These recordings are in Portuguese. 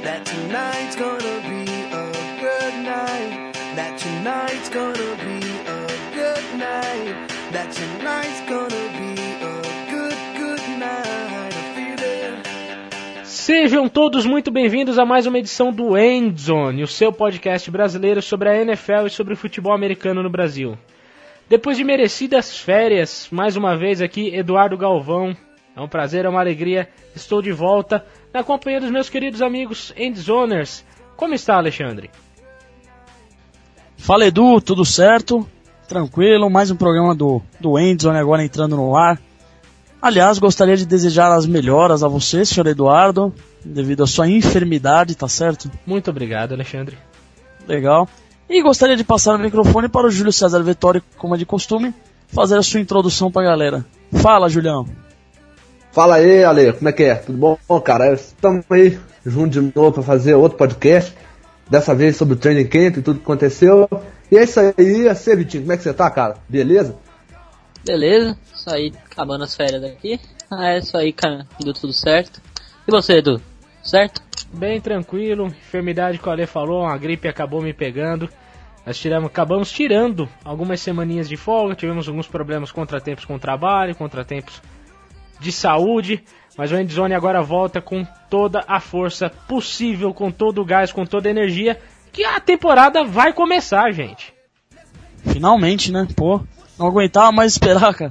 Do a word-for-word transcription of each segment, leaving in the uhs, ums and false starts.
that tonight's gonna be a good night, that tonight's gonna be a good night, that tonight's gonna be a good, good night, I feel it. Sejam todos muito bem-vindos a mais uma edição do Endzone, o seu podcast brasileiro sobre a N F L e sobre o futebol americano no Brasil. Depois de merecidas férias, mais uma vez aqui, Eduardo Galvão. É um prazer, é uma alegria. Estou de volta na companhia dos meus queridos amigos Endzoners. Como está, Alexandre? Fala, Edu, tudo certo? Tranquilo, mais um programa do, do Endzone agora entrando no ar. Aliás, gostaria de desejar as melhoras a você, senhor Eduardo, devido à sua enfermidade, tá certo? Muito obrigado, Alexandre. Legal. E gostaria de passar o microfone para o Júlio César Vettori, como é de costume, fazer a sua introdução para a galera. Fala, Julião. Fala aí, Ale, como é que é? Tudo bom, cara? Estamos aí juntos de novo para fazer outro podcast, dessa vez sobre o Training Camp e tudo que aconteceu. E é isso aí, assim, Vitinho, como é que você tá, cara? Beleza? Beleza, isso aí, acabando as férias daqui. Ah, é isso aí, cara, deu tudo certo. E você, Edu, certo? Bem tranquilo, enfermidade que o Ale falou, a gripe acabou me pegando. Nós tiramos, acabamos tirando algumas semaninhas de folga, tivemos alguns problemas, contratempos com o trabalho, contratempos de saúde, mas o Endzone agora volta com toda a força possível, com todo o gás, com toda a energia, que a temporada vai começar, gente. Finalmente, né? Pô, não aguentava mais esperar, cara.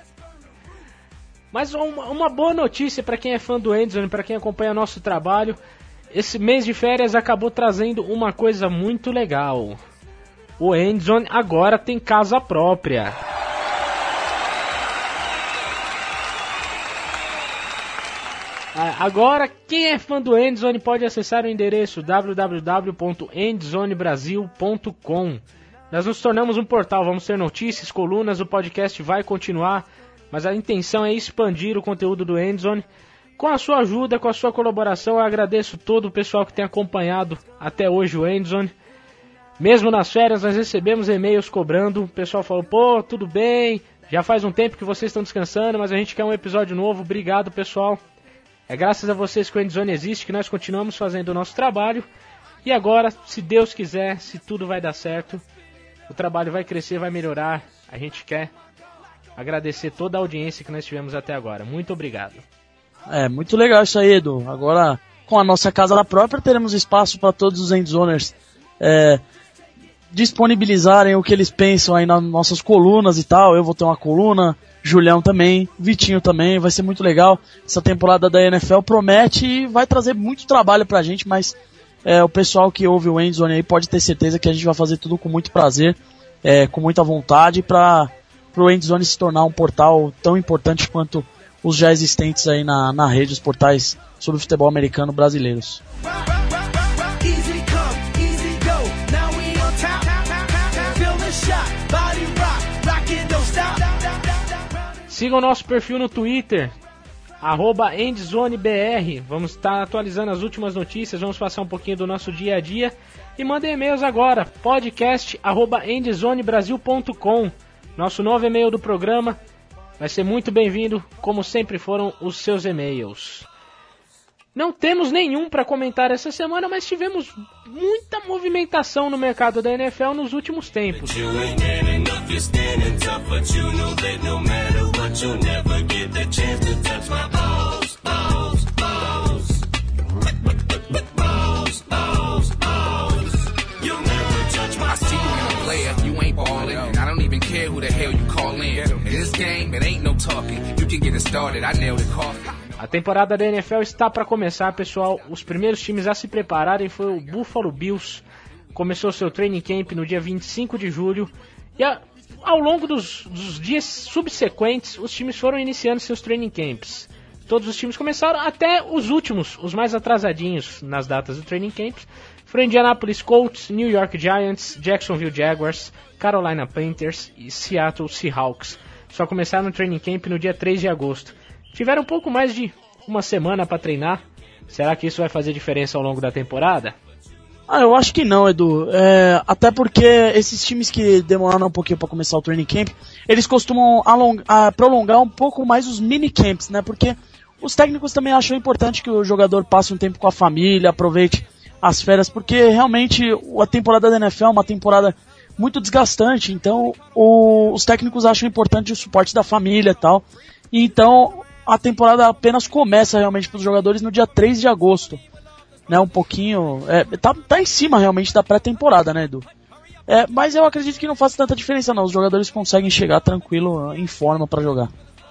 Mas uma, uma boa notícia para quem é fã do Endzone, para quem acompanha nosso trabalho, esse mês de férias acabou trazendo uma coisa muito legal. O Endzone agora tem casa própria. Agora, quem é fã do Endzone pode acessar o endereço w w w ponto endzone brasil ponto com. Nós nos tornamos um portal, vamos ter notícias, colunas, o podcast vai continuar, mas a intenção é expandir o conteúdo do Endzone. Com a sua ajuda, com a sua colaboração, eu agradeço todo o pessoal que tem acompanhado até hoje o Endzone. Mesmo nas férias, nós recebemos e-mails cobrando, o pessoal falou, pô, tudo bem, já faz um tempo que vocês estão descansando, mas a gente quer um episódio novo, obrigado, pessoal. É graças a vocês que o Endzone existe, que nós continuamos fazendo o nosso trabalho. E agora, se Deus quiser, se tudo vai dar certo, o trabalho vai crescer, vai melhorar. A gente quer agradecer toda a audiência que nós tivemos até agora. Muito obrigado. É, muito legal isso aí, Edu. Agora, com a nossa casa própria, teremos espaço para todos os Endzoners é, disponibilizarem o que eles pensam aí nas nossas colunas e tal. Eu vou ter uma coluna, Julião também, Vitinho também, vai ser muito legal. Essa temporada da N F L promete e vai trazer muito trabalho pra gente, mas é, o pessoal que ouve o Endzone aí pode ter certeza que a gente vai fazer tudo com muito prazer, é, com muita vontade, para o Endzone se tornar um portal tão importante quanto os já existentes aí na, na rede, os portais sobre o futebol americano brasileiros. Sigam o nosso perfil no Twitter, arroba EndZoneBR. Vamos estar atualizando as últimas notícias, vamos passar um pouquinho do nosso dia a dia. E mandem e-mails agora, podcast arroba endzone brasil ponto com. Nosso novo e-mail do programa vai ser muito bem-vindo, como sempre foram os seus e-mails. Não temos nenhum para comentar essa semana, mas tivemos muita movimentação no mercado da N F L nos últimos tempos. A temporada da N F L está para começar, pessoal. Os primeiros times a se prepararem foi o Buffalo Bills. Começou seu training camp no dia vinte e cinco de julho. E a, ao longo dos, dos dias subsequentes, os times foram iniciando seus training camps. Todos os times começaram, até os últimos, os mais atrasadinhos nas datas do training camp. Foram Indianapolis Colts, New York Giants, Jacksonville Jaguars, Carolina Panthers e Seattle Seahawks. Só começaram no training camp no dia três de agosto. Tiveram um pouco mais de uma semana para treinar. Será que isso vai fazer diferença ao longo da temporada? Ah, eu acho que não, Edu. É, até porque esses times que demoraram um pouquinho para começar o training camp, eles costumam along, a, prolongar um pouco mais os minicamps, né? Porque os técnicos também acham importante que o jogador passe um tempo com a família, aproveite as férias, porque realmente a temporada da N F L é uma temporada muito desgastante, então o, os técnicos acham importante o suporte da família e tal, e então a temporada apenas começa realmente para os jogadores no dia três de agosto, né, um pouquinho, é, tá, tá em cima realmente da pré-temporada, né, Edu? É, mas eu acredito que não faz tanta diferença não, os jogadores conseguem chegar tranquilo, em forma para jogar.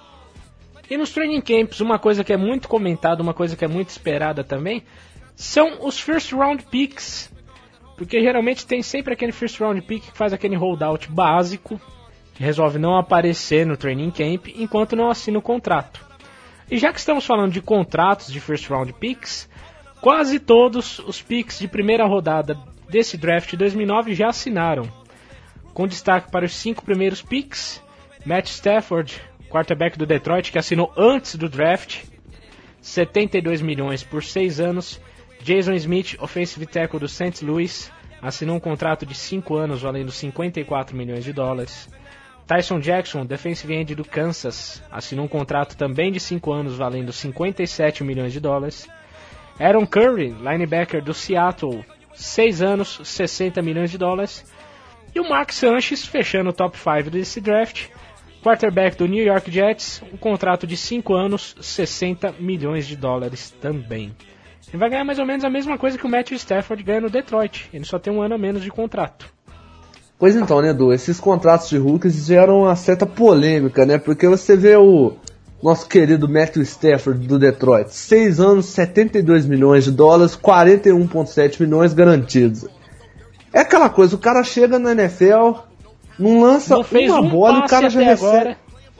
E nos training camps, uma coisa que é muito comentada, uma coisa que é muito esperada também, são os first round picks, porque geralmente tem sempre aquele first round pick que faz aquele holdout básico, que resolve não aparecer no training camp enquanto não assina o contrato. E já que estamos falando de contratos de first round picks, quase todos os picks de primeira rodada desse draft de dois mil e nove já assinaram, com destaque para os cinco primeiros picks: Matt Stafford, quarterback do Detroit, que assinou antes do draft, setenta e dois milhões por seis anos. Jason Smith, offensive tackle do Saint Louis, assinou um contrato de cinco anos valendo cinquenta e quatro milhões de dólares. Tyson Jackson, defensive end do Kansas, assinou um contrato também de cinco anos valendo cinquenta e sete milhões de dólares. Aaron Curry, linebacker do Seattle, seis anos, sessenta milhões de dólares. E o Mark Sanchez, fechando o top cinco desse draft, quarterback do New York Jets, um contrato de cinco anos, sessenta milhões de dólares também. Ele vai ganhar mais ou menos a mesma coisa que o Matthew Stafford ganha no Detroit. Ele só tem um ano a menos de contrato. Pois então, né, Edu? Esses contratos de rookies geram uma certa polêmica, né? Porque você vê o nosso querido Matthew Stafford do Detroit, seis anos, setenta e dois milhões de dólares, quarenta e um vírgula sete milhões garantidos. É aquela coisa, o cara chega na N F L, não lança não fez uma um bola e o cara já recebe... Agora.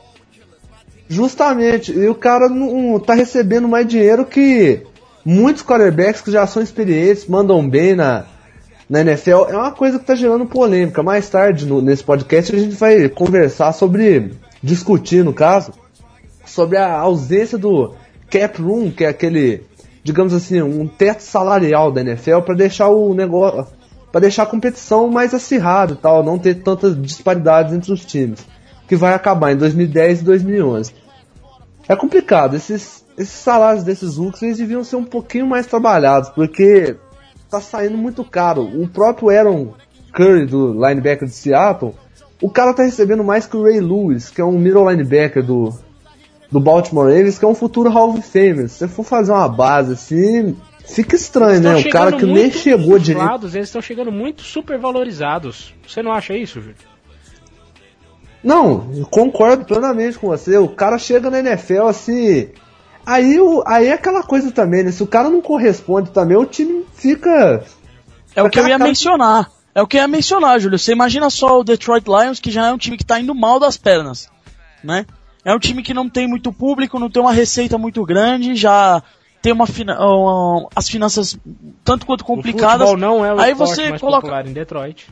Justamente, e o cara não tá recebendo mais dinheiro que muitos quarterbacks que já são experientes, mandam bem na, na N F L. É uma coisa que tá gerando polêmica. Mais tarde, no, nesse podcast, a gente vai conversar sobre, discutir no caso, sobre a ausência do cap room, que é aquele, digamos assim, um teto salarial da N F L para deixar o negócio, para deixar a competição mais acirrada e tal, não ter tantas disparidades entre os times, que vai acabar em dois mil e dez e dois mil e onze. É complicado, esses Esses salários desses rookies eles deviam ser um pouquinho mais trabalhados, porque tá saindo muito caro. O próprio Aaron Curry, do linebacker de Seattle, o cara tá recebendo mais que o Ray Lewis, que é um middle linebacker do, do Baltimore Ravens, que é um futuro Hall of Famer. Se você for fazer uma base assim, fica estranho, né? O cara que nem chegou direito. Eles estão chegando muito supervalorizados. Você não acha isso, Júlio? Não, eu concordo plenamente com você. O cara chega na N F L assim... Aí, o, aí é aquela coisa também, né? Se o cara não corresponde também, o time fica... É o que eu ia mencionar. É o que eu ia mencionar, Júlio. Você imagina só o Detroit Lions, que já é um time que tá indo mal das pernas, né? É um time que não tem muito público, não tem uma receita muito grande, já tem uma, fina, uma as finanças tanto quanto complicadas. O futebol não é o aí esporte você mais coloca... popular em Detroit.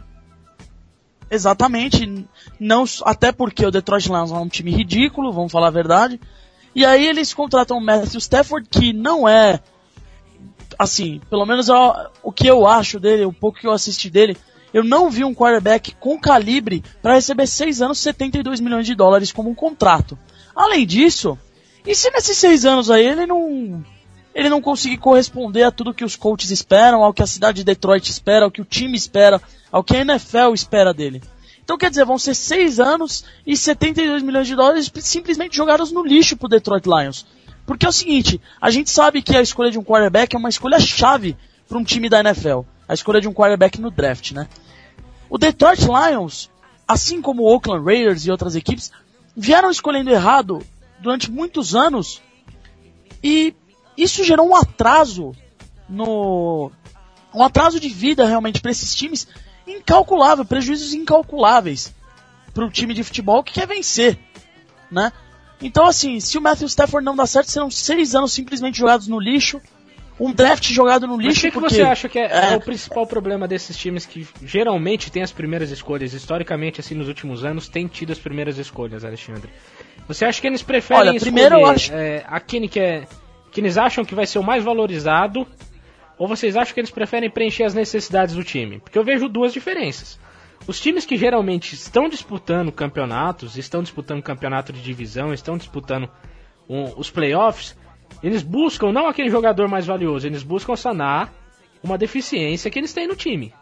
Exatamente. Não, até porque o Detroit Lions é um time ridículo, vamos falar a verdade. E aí eles contratam o Matthew Stafford, que não é, assim, pelo menos o, o que eu acho dele, o pouco que eu assisti dele, eu não vi um quarterback com calibre para receber seis anos, setenta e dois milhões de dólares como um contrato. Além disso, e se nesses seis anos aí ele não, ele não conseguir corresponder a tudo que os coaches esperam, ao que a cidade de Detroit espera, ao que o time espera, ao que a N F L espera dele? Então quer dizer, vão ser seis anos e setenta e dois milhões de dólares simplesmente jogados no lixo pro Detroit Lions. Porque é o seguinte, a gente sabe que a escolha de um quarterback é uma escolha chave para um time da N F L. A escolha de um quarterback no draft, né? O Detroit Lions, assim como o Oakland Raiders e outras equipes, vieram escolhendo errado durante muitos anos e isso gerou um atraso no... um atraso de vida realmente para esses times incalculável, prejuízos incalculáveis para o time de futebol que quer vencer, né? Então assim, se o Matthew Stafford não dá certo, serão seis anos simplesmente jogados no lixo, um draft jogado no lixo. Mas o que, porque... que você acha que é, é... é o principal problema desses times que geralmente têm as primeiras escolhas, historicamente assim nos últimos anos, têm tido as primeiras escolhas, Alexandre? Você acha que eles preferem Olha, primeiro escolher eu acho... é, aquele que, é, que eles acham que vai ser o mais valorizado, ou vocês acham que eles preferem preencher as necessidades do time? Porque eu vejo duas diferenças. Os times que geralmente estão disputando campeonatos, estão disputando campeonato de divisão, estão disputando um, os playoffs, Eles buscam não aquele jogador mais valioso, eles buscam sanar uma deficiência que eles têm no time.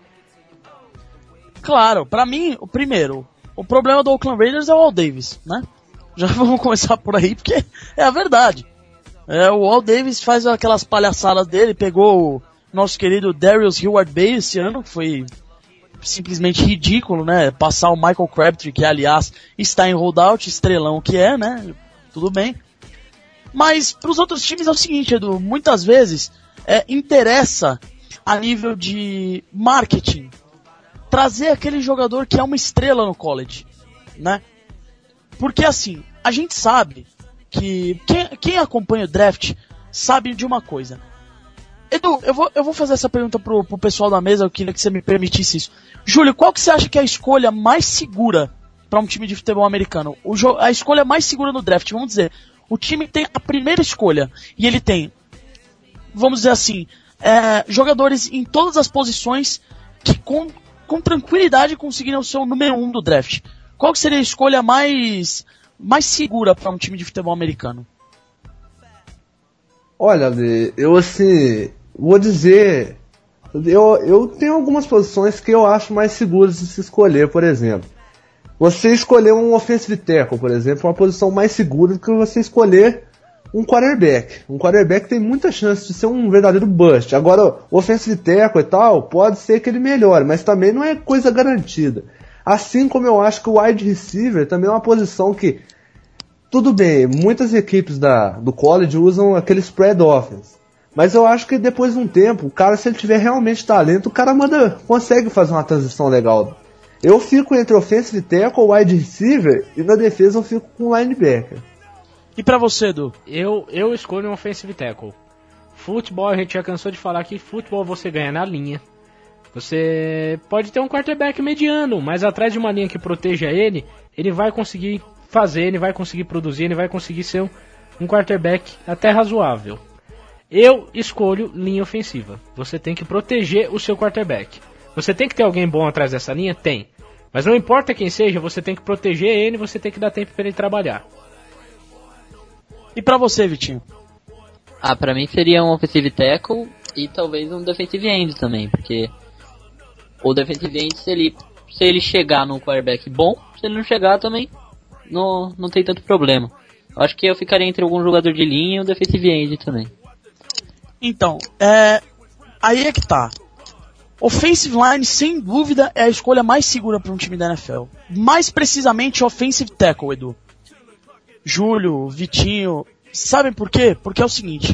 Claro, pra mim, o primeiro, o problema do Oakland Raiders é o Al Davis, né? Já vamos começar por aí, porque é a verdade. É, o Al Davis faz aquelas palhaçadas dele, pegou o nosso querido Darius Heyward-Bey esse ano, que foi simplesmente ridículo, né? Passar o Michael Crabtree, que aliás está em holdout, estrelão que é, né? Tudo bem. Mas pros outros times é o seguinte, Edu, muitas vezes é, interessa a nível de marketing trazer aquele jogador que é uma estrela no college, né? Porque assim, a gente sabe que quem, quem acompanha o draft sabe de uma coisa. Edu, eu vou, eu vou fazer essa pergunta pro, pro pessoal da mesa, eu queria que você me permitisse isso. Júlio, qual que você acha que é a escolha mais segura para um time de futebol americano? O jo- a escolha mais segura no draft, vamos dizer, o time tem a primeira escolha e ele tem, vamos dizer assim, é, jogadores em todas as posições que com, com tranquilidade conseguiram ser o número um do draft. Qual que seria a escolha mais, mais segura para um time de futebol americano? Olha, Ale, eu assim, vou dizer, eu, eu tenho algumas posições que eu acho mais seguras de se escolher, por exemplo. Você escolher um offensive tackle, por exemplo, é uma posição mais segura do que você escolher um quarterback. Um quarterback tem muita chance de ser um verdadeiro bust. Agora, o offensive tackle e tal, pode ser que ele melhore, mas também não é coisa garantida. Assim como eu acho que o wide receiver também é uma posição que, tudo bem, muitas equipes da, do college usam aquele spread offense. Mas eu acho que depois de um tempo, o cara, se ele tiver realmente talento, o cara manda, consegue fazer uma transição legal. Eu fico entre offensive tackle, wide receiver, e na defesa eu fico com linebacker. E pra você, Edu? Eu, eu escolho um offensive tackle. Futebol, a gente já cansou de falar que futebol você ganha na linha. Você pode ter um quarterback mediano, mas atrás de uma linha que proteja ele, ele vai conseguir fazer, ele vai conseguir produzir, ele vai conseguir ser um, um quarterback até razoável. Eu escolho linha ofensiva. Você tem que proteger o seu quarterback. Você tem que ter alguém bom atrás dessa linha? Tem. Mas não importa quem seja, você tem que proteger ele, você tem que dar tempo para ele trabalhar. E pra você, Vitinho? Ah, pra mim seria um offensive tackle e talvez um defensive end também, porque o defensive end, se ele, se ele chegar num quarterback bom, se ele não chegar também, não, não tem tanto problema. Eu acho que eu ficaria entre algum jogador de linha e um defensive end também. Então, é, aí é que tá. Offensive line, sem dúvida, é a escolha mais segura para um time da N F L. Mais precisamente, offensive tackle, Edu. Júlio, Vitinho, sabem por quê? Porque é o seguinte.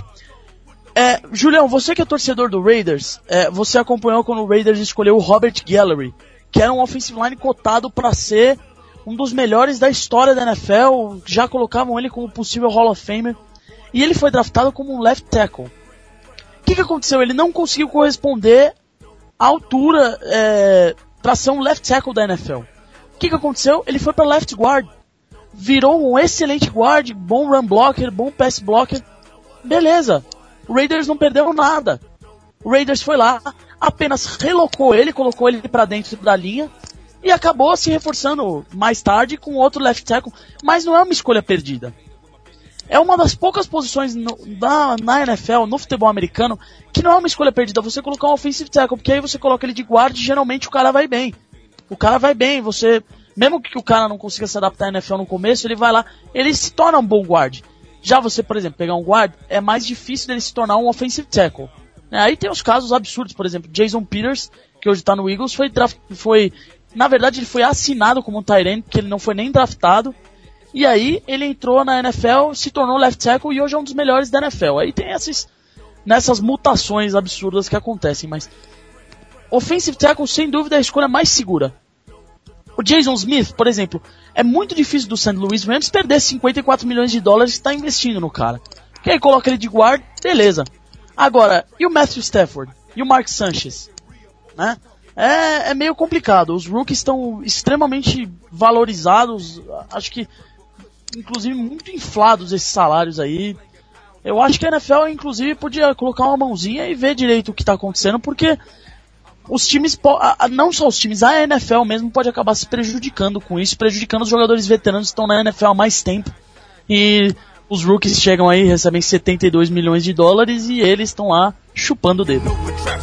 É, Julião, você que é torcedor do Raiders, é, você acompanhou quando o Raiders escolheu o Robert Gallery, que era um offensive line cotado para ser um dos melhores da história da N F L, já colocavam ele como possível Hall of Famer, e ele foi draftado como um left tackle. O que, que aconteceu? Ele não conseguiu corresponder à altura é, para ser um left tackle da N F L. O que, que aconteceu? Ele foi para left guard. Virou um excelente guard, bom run blocker, bom pass blocker. Beleza. O Raiders não perdeu nada. O Raiders foi lá, apenas relocou ele, colocou ele para dentro da linha e acabou se reforçando mais tarde com outro left tackle. Mas não é uma escolha perdida. É uma das poucas posições no, na, na N F L, no futebol americano, que não é uma escolha perdida. Você colocar um offensive tackle, porque aí você coloca ele de guarda e geralmente o cara vai bem. O cara vai bem, você... Mesmo que o cara não consiga se adaptar à N F L no começo, ele vai lá, ele se torna um bom guard. Já você, por exemplo, pegar um guard, é mais difícil dele se tornar um offensive tackle. Aí tem os casos absurdos, por exemplo, Jason Peters, que hoje tá no Eagles, foi, draft, foi na verdade ele foi assinado como um tight end, porque ele não foi nem draftado. E aí ele entrou na N F L, se tornou left tackle e hoje é um dos melhores da N F L. Aí tem essas, nessas mutações absurdas que acontecem, mas offensive tackle sem dúvida é a escolha mais segura. O Jason Smith, por exemplo, é muito difícil do Saint Louis Rams perder cinquenta e quatro milhões de dólares que está investindo no cara. Porque aí coloca ele de guard, beleza. Agora, e o Matthew Stafford? E o Mark Sanchez? Né? É, é meio complicado. Os rookies estão extremamente valorizados. Acho que, inclusive, muito inflados esses salários aí. Eu acho que a N F L, inclusive, podia colocar uma mãozinha e ver direito o que está acontecendo, porque os times, não só os times, a N F L mesmo pode acabar se prejudicando com isso, prejudicando os jogadores veteranos que estão na N F L há mais tempo. E os rookies chegam aí, recebem setenta e dois milhões de dólares e eles estão lá chupando o dedo.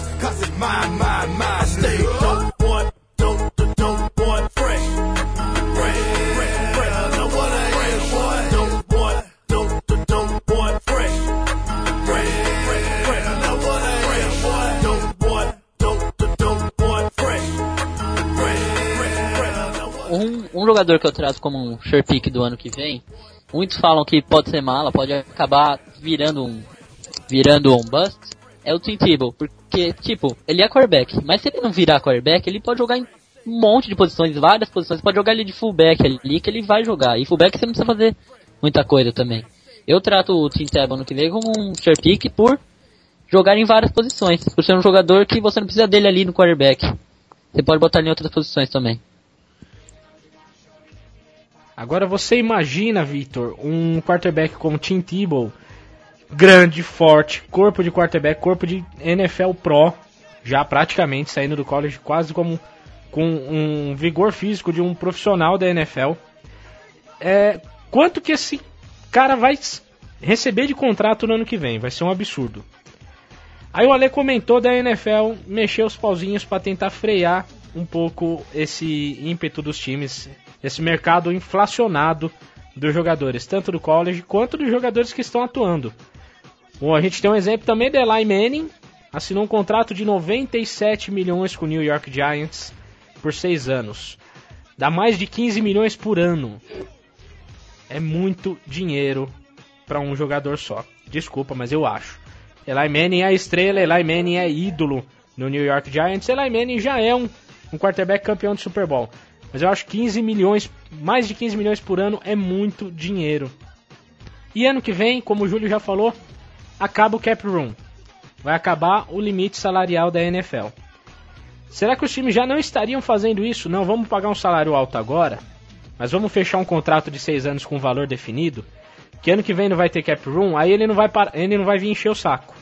Um, um jogador que eu trazo como um sure pick do ano que vem, muitos falam que pode ser mala, pode acabar virando um virando um bust, é o Tim Tebow, porque, tipo, ele é quarterback, mas se ele não virar quarterback, ele pode jogar em um monte de posições, várias posições, pode jogar ele de fullback ali, que ele vai jogar, e fullback você não precisa fazer muita coisa também. Eu trato o Tim Tebow no que vem como um sure pick por jogar em várias posições, por ser um jogador que você não precisa dele ali no quarterback, você pode botar ele em outras posições também. Agora você imagina, Victor, um quarterback como Tim Tebow, grande, forte, corpo de quarterback, corpo de N F L Pro, já praticamente saindo do college quase como com um vigor físico de um profissional da N F L. É, quanto que esse cara vai receber de contrato no ano que vem? Vai ser um absurdo. Aí o Ale comentou da N F L mexer os pauzinhos para tentar frear um pouco esse ímpeto dos times, esse mercado inflacionado dos jogadores, tanto do college quanto dos jogadores que estão atuando. Bom, a gente tem um exemplo também da Eli Manning, assinou um contrato de noventa e sete milhões com o New York Giants por seis anos. Dá mais de quinze milhões por ano. É muito dinheiro para um jogador só. Desculpa, mas eu acho. Eli Manning é a estrela, Eli Manning é ídolo no New York Giants. Eli Manning já é um, um quarterback campeão de Super Bowl. Mas eu acho que quinze milhões, mais de quinze milhões por ano é muito dinheiro. E ano que vem, como o Júlio já falou, acaba o cap room. Vai acabar o limite salarial da N F L. Será que os times já não estariam fazendo isso? Não, vamos pagar um salário alto agora, mas vamos fechar um contrato de seis anos com valor definido, que ano que vem não vai ter cap room, aí ele não vai, par... ele não vai vir encher o saco.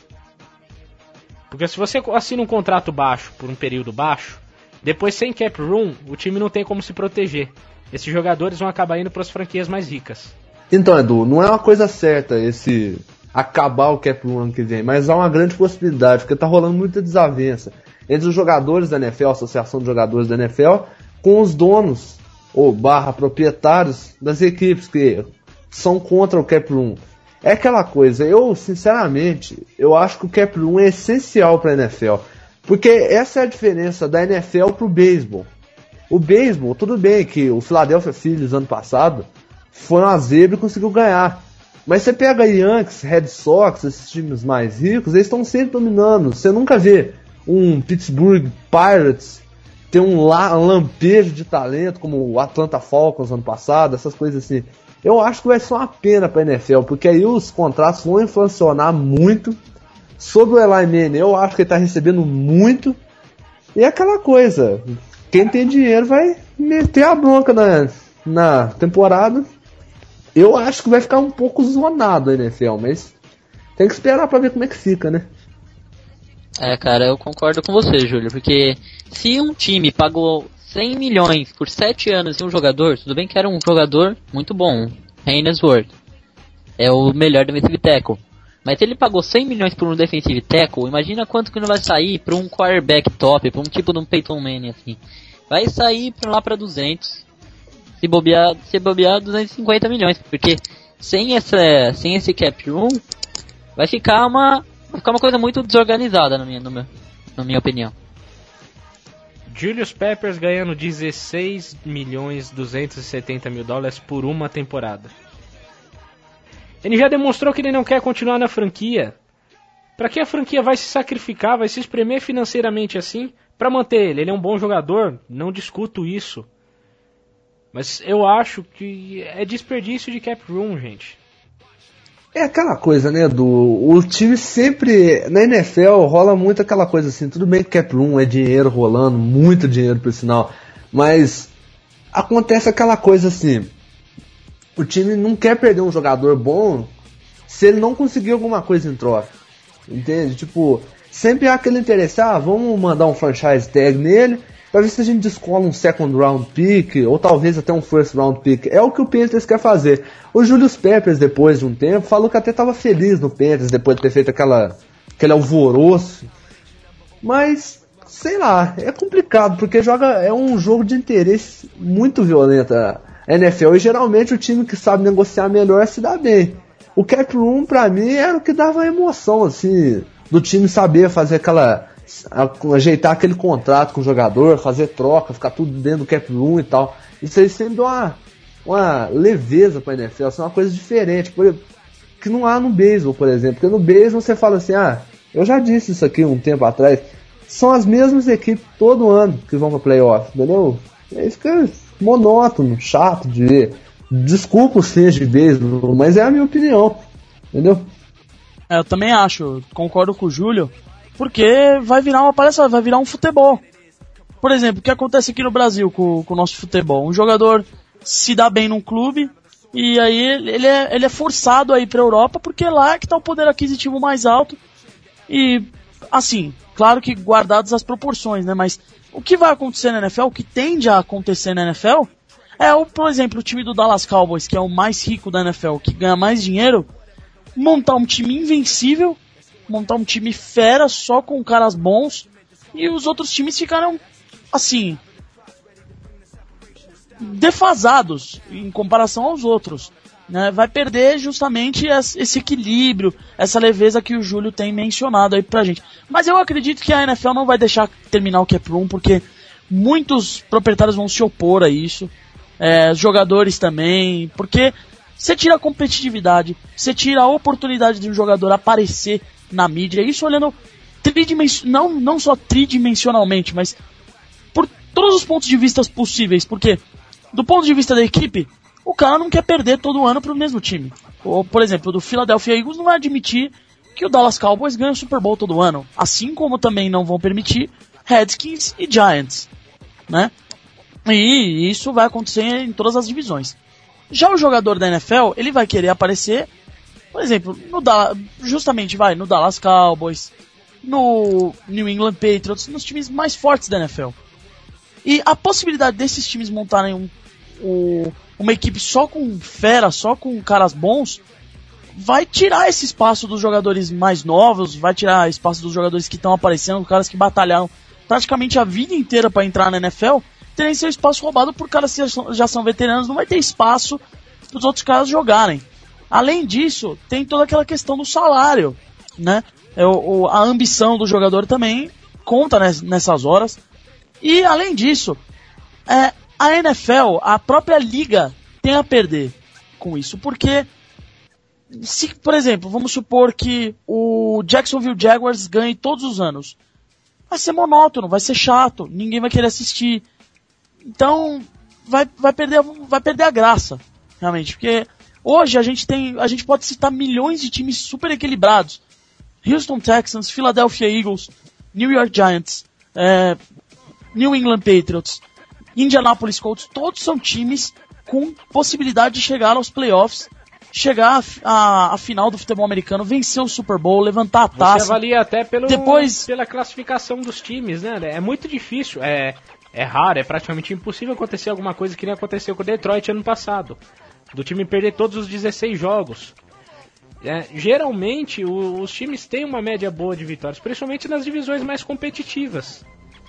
Porque se você assina um contrato baixo por um período baixo, depois sem cap room, o time não tem como se proteger. Esses jogadores vão acabar indo para as franquias mais ricas. Então, Edu, não é uma coisa certa esse acabar o cap room ano que vem, mas há uma grande possibilidade, porque tá rolando muita desavença entre os jogadores da N F L, a Associação de Jogadores da N F L, com os donos, ou barra proprietários das equipes que são contra o cap room. É aquela coisa, eu sinceramente, eu acho que o cap room é essencial para a N F L, porque essa é a diferença da N F L pro beisebol. O beisebol, tudo bem que o Philadelphia Phillies ano passado foi uma zebra e conseguiu ganhar. Mas você pega Yankees, Red Sox, esses times mais ricos, eles estão sempre dominando. Você nunca vê um Pittsburgh Pirates ter um lampejo de talento como o Atlanta Falcons ano passado, essas coisas assim. Eu acho que vai ser uma pena para a N F L, porque aí os contratos vão inflacionar muito. Sobre o Eli Manning, eu acho que ele está recebendo muito. E é aquela coisa, quem tem dinheiro vai meter a bronca na, na temporada. Eu acho que vai ficar um pouco zonado a N F L, mas tem que esperar pra ver como é que fica, né? É, cara, eu concordo com você, Júlio, porque se um time pagou cem milhões por sete anos em um jogador, tudo bem que era um jogador muito bom, Hainesworth, é o melhor defensive tackle, mas se ele pagou cem milhões por um defensive tackle, imagina quanto que não vai sair pra um quarterback top, pra um tipo de um Peyton Manning, assim. Vai sair pra lá pra duzentos. Se bobear, se bobear duzentos e cinquenta milhões, porque sem, essa, sem esse cap room, vai ficar uma, vai ficar uma coisa muito desorganizada, na minha, no meu, na minha opinião. Julius Peppers ganhando dezesseis milhões duzentos e setenta mil dólares por uma temporada. Ele já demonstrou que ele não quer continuar na franquia. Para que a franquia vai se sacrificar, vai se espremer financeiramente assim, para manter ele? Ele é um bom jogador, não discuto isso. Mas eu acho que é desperdício de cap room, gente. É aquela coisa, né, do o time sempre, na N F L rola muito aquela coisa assim, tudo bem que cap room é dinheiro rolando, muito dinheiro por sinal, mas acontece aquela coisa assim, o time não quer perder um jogador bom se ele não conseguir alguma coisa em troca, entende? Tipo, sempre há aquele interesse, ah, vamos mandar um franchise tag nele, pra ver se a gente descola um second round pick, ou talvez até um first round pick. É o que o Panthers quer fazer. O Julius Peppers, depois de um tempo, falou que até tava feliz no Panthers, depois de ter feito aquela, aquele alvoroço. Mas, sei lá, é complicado, porque joga, é um jogo de interesse muito violento a N F L, e geralmente o time que sabe negociar melhor se dá bem. O cap room, pra mim, era o que dava emoção, assim, do time saber fazer aquela... ajeitar aquele contrato com o jogador, fazer troca, ficar tudo dentro do cap room e tal. Isso aí sempre dá uma, uma leveza pra N F L, assim, uma coisa diferente, por, que não há no beisebol, por exemplo. Porque no beisebol você fala assim, ah, eu já disse isso aqui um tempo atrás, são as mesmas equipes todo ano que vão pra playoff, entendeu? E aí fica monótono, chato de ver. Desculpa os fãs de beisebol, mas é a minha opinião, entendeu? É, eu também acho, concordo com o Júlio, porque vai virar uma palhaçada, vai virar um futebol. Por exemplo, o que acontece aqui no Brasil com, com o nosso futebol? Um jogador se dá bem num clube e aí ele é, ele é forçado a ir pra Europa porque lá é que tá o poder aquisitivo mais alto. E, assim, claro que guardadas as proporções, né? Mas o que vai acontecer na N F L, o que tende a acontecer na N F L, é, o, por exemplo, o time do Dallas Cowboys, que é o mais rico da N F L, que ganha mais dinheiro, montar um time invencível, montar um time fera, só com caras bons, e os outros times ficaram, assim, defasados em comparação aos outros, né? Vai perder justamente esse equilíbrio, essa leveza que o Júlio tem mencionado aí pra gente. Mas eu acredito que a N F L não vai deixar terminar o cap room, porque muitos proprietários vão se opor a isso, é, jogadores também, porque você tira a competitividade, você tira a oportunidade de um jogador aparecer na mídia, isso olhando tridimension... não, não só tridimensionalmente, mas por todos os pontos de vista possíveis, porque do ponto de vista da equipe, o cara não quer perder todo ano pro mesmo time. Ou, por exemplo, do Philadelphia Eagles não vai admitir que o Dallas Cowboys ganhe o Super Bowl todo ano, assim como também não vão permitir Redskins e Giants, né? E isso vai acontecer em todas as divisões. Já o jogador da N F L, ele vai querer aparecer, por exemplo, no da- justamente vai no Dallas Cowboys, no New England Patriots, nos times mais fortes da N F L. E a possibilidade desses times montarem um, um, uma equipe só com fera, só com caras bons, vai tirar esse espaço dos jogadores mais novos, vai tirar espaço dos jogadores que estão aparecendo, caras que batalharam praticamente a vida inteira para entrar na N F L, terem seu espaço roubado por caras que já são veteranos, não vai ter espaço para os outros caras jogarem. Além disso, tem toda aquela questão do salário, né? É, o, a ambição do jogador também conta nessas horas. E além disso, é, a N F L, a própria liga, tem a perder com isso, porque se, por exemplo, vamos supor que o Jacksonville Jaguars ganhe todos os anos, vai ser monótono, vai ser chato, ninguém vai querer assistir. Então, vai, vai, perder, vai perder a graça, realmente, porque hoje a gente tem, a gente pode citar milhões de times super equilibrados. Houston Texans, Philadelphia Eagles, New York Giants, é, New England Patriots, Indianapolis Colts, todos são times com possibilidade de chegar aos playoffs, chegar à final do futebol americano, vencer o Super Bowl, levantar a taça. Você avalia até pelo, Depois, pela classificação dos times, né? É muito difícil, é, é raro, é praticamente impossível acontecer alguma coisa que nem aconteceu com o Detroit ano passado, do time perder todos os dezesseis jogos. É, geralmente o, os times têm uma média boa de vitórias, principalmente nas divisões mais competitivas.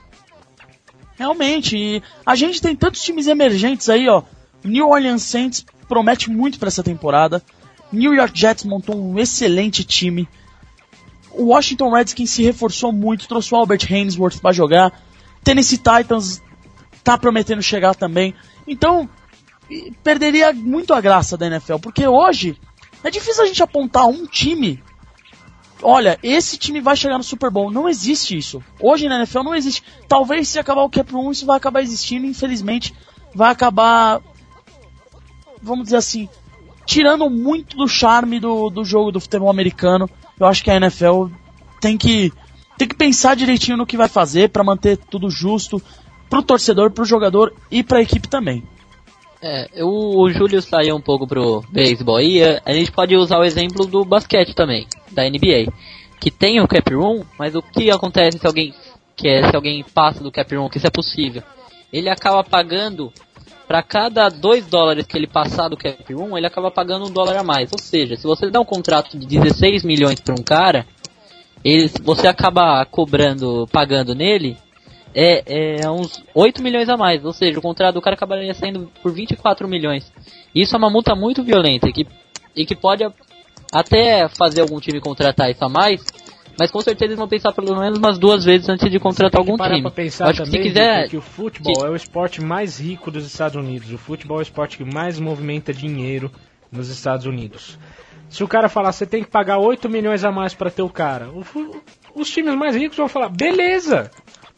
Realmente, e a gente tem tantos times emergentes aí, ó. New Orleans Saints promete muito para essa temporada. New York Jets montou um excelente time. O Washington Redskins se reforçou muito, trouxe o Albert Hainsworth para jogar. Tennessee Titans tá prometendo chegar também. Então, perderia muito a graça da N F L, porque hoje é difícil a gente apontar um time. Olha, esse time vai chegar no Super Bowl. Não existe isso. Hoje na N F L não existe. Talvez se acabar o cap room, isso vai acabar existindo. Infelizmente, vai acabar, vamos dizer assim, tirando muito do charme do, do jogo do futebol americano. Eu acho que a N F L tem que, tem que pensar direitinho no que vai fazer para manter tudo justo pro torcedor, pro jogador e pra equipe também. É, eu, o Júlio saiu um pouco pro beisebol e a, a gente pode usar o exemplo do basquete também, da N B A, que tem o cap room, mas o que acontece se alguém que é se alguém passa do cap room, que isso é possível, ele acaba pagando, para cada dois dólares que ele passar do cap room, ele acaba pagando um dólar a mais. Ou seja, se você dá um contrato de dezesseis milhões para um cara, ele, você acaba cobrando, pagando nele, é, é uns oito milhões a mais. Ou seja, o contrato do cara acabaria saindo por vinte e quatro milhões. Isso é uma multa muito violenta que, e que pode até fazer algum time contratar isso a mais, mas com certeza eles vão pensar pelo menos umas duas vezes antes de contratar algum time. Pra pensar acho também que se quiser que o futebol que... é o esporte mais rico dos Estados Unidos. O futebol é o esporte que mais movimenta dinheiro nos Estados Unidos. Se o cara falar, você tem que pagar oito milhões a mais pra ter o cara, o, os times mais ricos vão falar, beleza!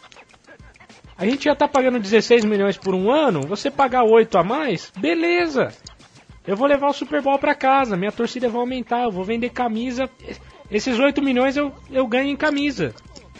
A gente já tá pagando dezesseis milhões por um ano, você pagar oito a mais, beleza! Eu vou levar o Super Bowl pra casa, minha torcida vai aumentar, eu vou vender camisa. Esses oito milhões eu, eu ganho em camisa.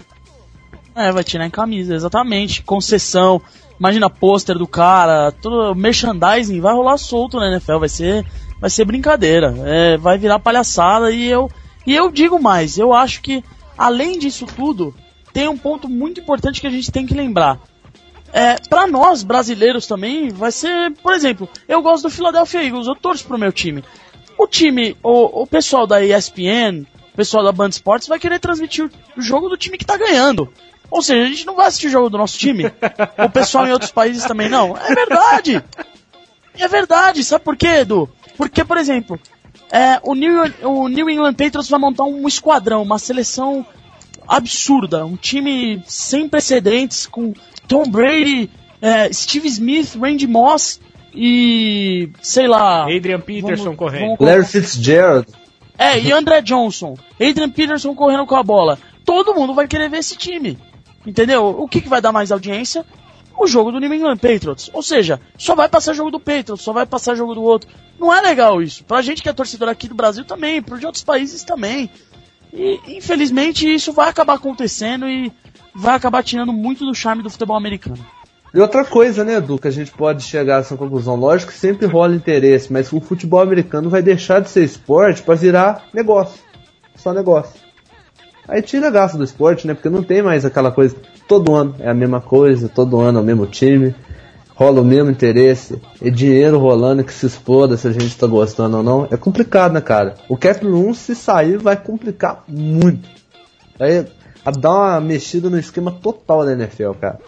É, vai tirar em camisa, exatamente. Concessão, imagina pôster do cara, todo merchandising vai rolar solto na N F L, vai ser, vai ser brincadeira, é, vai virar palhaçada. E eu, e eu digo mais, eu acho que além disso tudo, tem um ponto muito importante que a gente tem que lembrar. É, pra nós, brasileiros também, vai ser, por exemplo, eu gosto do Philadelphia Eagles, eu torço pro meu time. O time, o, o pessoal da E S P N, o pessoal da Band Sports vai querer transmitir o jogo do time que tá ganhando. Ou seja, a gente não vai assistir o jogo do nosso time. O pessoal em outros países também não. É verdade! É verdade, sabe por quê, Edu? Porque, por exemplo, é, o, New, o New England Patriots vai montar um esquadrão, uma seleção absurda, um time sem precedentes, com Tom Brady, é, Steve Smith, Randy Moss e, sei lá... Adrian Peterson vamos, correndo. vamos Larry Fitzgerald. É, e André Johnson, Adrian Peterson correndo com a bola. Todo mundo vai querer ver esse time, entendeu? O que, que vai dar mais audiência? O jogo do New England Patriots. Ou seja, só vai passar jogo do Patriots, só vai passar jogo do outro. Não é legal isso. Pra gente que é torcedor aqui do Brasil também, pros de outros países também. E, infelizmente, isso vai acabar acontecendo e vai acabar tirando muito do charme do futebol americano. E outra coisa, né, Edu, que a gente pode chegar a essa conclusão. Lógico que sempre rola interesse, mas o futebol americano vai deixar de ser esporte pra virar negócio. Só negócio. Aí tira gasto do esporte, né, porque não tem mais aquela coisa, todo ano é a mesma coisa, todo ano é o mesmo time, rola o mesmo interesse, e dinheiro rolando que se exploda se a gente tá gostando ou não. É complicado, né, cara? O cap room, se sair, vai complicar muito. Aí dá uma mexida no esquema total da N F L, cara.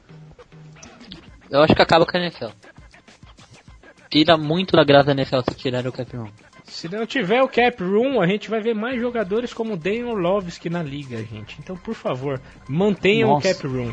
Eu acho que acaba com a N F L. Tira muito da graça da N F L se tirar o cap room. Se não tiver o cap room, a gente vai ver mais jogadores como Daniel Orlovsky na liga, gente. Então, por favor, mantenham Nossa. o cap room.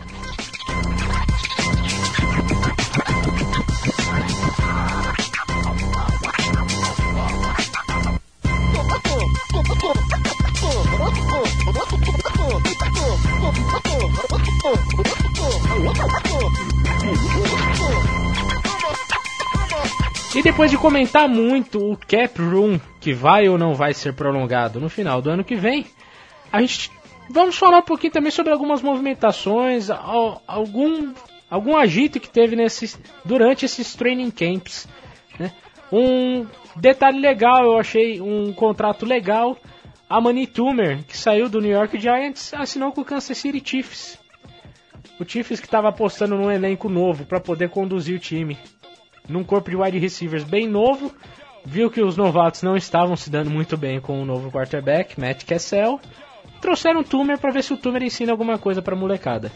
E depois de comentar muito o cap room, que vai ou não vai ser prolongado no final do ano que vem, a gente vamos falar um pouquinho também sobre algumas movimentações, algum, algum agito que teve nesse, durante esses training camps, né? Um detalhe legal, eu achei um contrato legal, a Manny Toomer, que saiu do New York Giants, assinou com o Kansas City Chiefs. O Chiefs que estava apostando num elenco novo para poder conduzir o time. Num corpo de wide receivers bem novo, viu que os novatos não estavam se dando muito bem com o novo quarterback, Matt Cassell, trouxeram o Toomer para ver se o Toomer ensina alguma coisa para a molecada.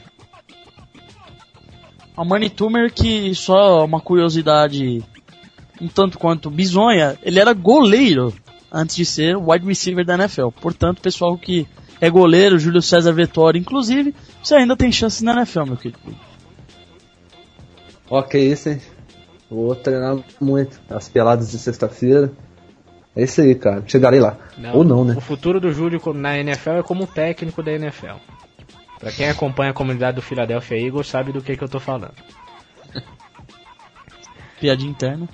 A Manny Toomer, que só uma curiosidade um tanto quanto bizonha, ele era goleiro antes de ser wide receiver da N F L. Portanto, pessoal que é goleiro, Júlio César Vettori, inclusive, você ainda tem chance na N F L, meu querido. Ok, isso, hein? Vou treinar muito. As peladas de sexta-feira. É isso aí, cara. Chegarei lá. Não, Ou não, né? O futuro do Júlio na N F L é como técnico da N F L. Pra quem acompanha a comunidade do Philadelphia Eagles sabe do que, que eu tô falando. Piadinha interna.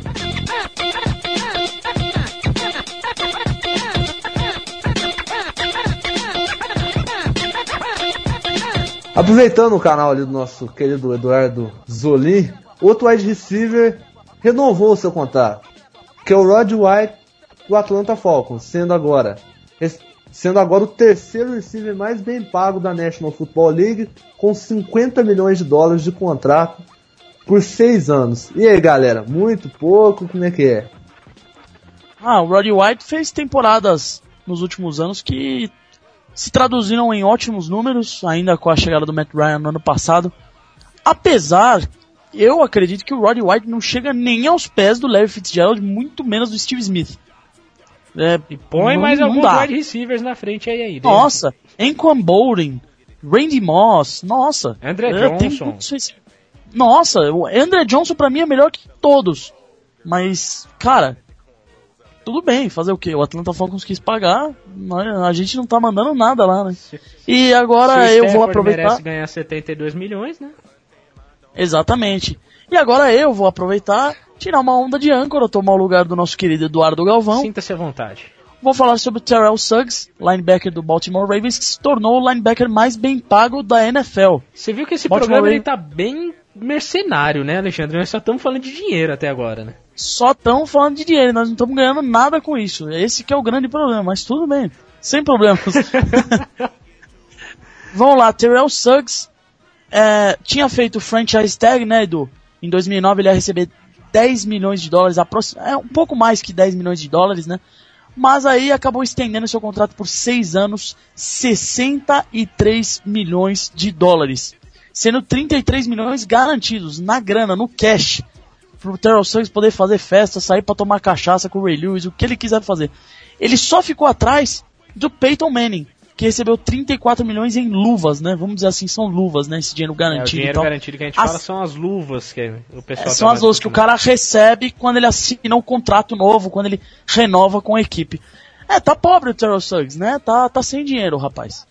Aproveitando o canal ali do nosso querido Eduardo Zolim, outro wide receiver renovou o seu contrato, que é o Rod White do Atlanta Falcons, sendo agora sendo agora o terceiro receiver mais bem pago da National Football League, com cinquenta milhões de dólares de contrato por seis anos. E aí, galera, muito pouco? Como é que é? Ah, o Roddy White fez temporadas nos últimos anos que se traduziram em ótimos números, ainda com a chegada do Matt Ryan no ano passado. Apesar, eu acredito que o Roddy White não chega nem aos pés do Larry Fitzgerald, muito menos do Steve Smith. É, e põe não, mais não alguns dá. wide receivers na frente aí. aí nossa, Anquan Boldin, Randy Moss, nossa. André é, Johnson. Muitos... Nossa, o André Johnson pra mim é melhor que todos. Mas, cara, tudo bem, fazer o quê? O Atlanta Falcons quis pagar, a gente não tá mandando nada lá, né? E agora Se o eu vou aproveitar... merece ganhar setenta e dois milhões, né? Exatamente. E agora eu vou aproveitar, tirar uma onda de âncora, tomar o lugar do nosso querido Eduardo Galvão. Sinta-se à vontade. Vou falar sobre o Terrell Suggs, linebacker do Baltimore Ravens, que se tornou o linebacker mais bem pago da N F L. Você viu que esse Baltimore programa Ravens... ele tá bem mercenário, né, Alexandre? Nós só estamos falando de dinheiro até agora, né? Só estamos falando de dinheiro, nós não estamos ganhando nada com isso. Esse que é o grande problema, mas tudo bem, sem problemas. Vamos lá, Terrell Suggs é, tinha feito o franchise tag, né, Edu? Em dois mil e nove ele ia receber dez milhões de dólares, aproxim... é um pouco mais que dez milhões de dólares, né? Mas aí acabou estendendo seu contrato por seis anos, sessenta e três milhões de dólares. Sendo trinta e três milhões garantidos, na grana, no cash, pro Terrell Suggs poder fazer festa, sair pra tomar cachaça com o Ray Lewis, o que ele quiser fazer. Ele só ficou atrás do Peyton Manning, que recebeu trinta e quatro milhões em luvas, né? Vamos dizer assim, são luvas, né? Esse dinheiro garantido. É, o dinheiro então, garantido que a gente as... fala são as luvas que o pessoal é, são as luvas que o cara cara recebe quando ele assina um contrato novo, quando ele renova com a equipe. É, tá pobre o Terrell Suggs, né? Tá, tá sem dinheiro, rapaz.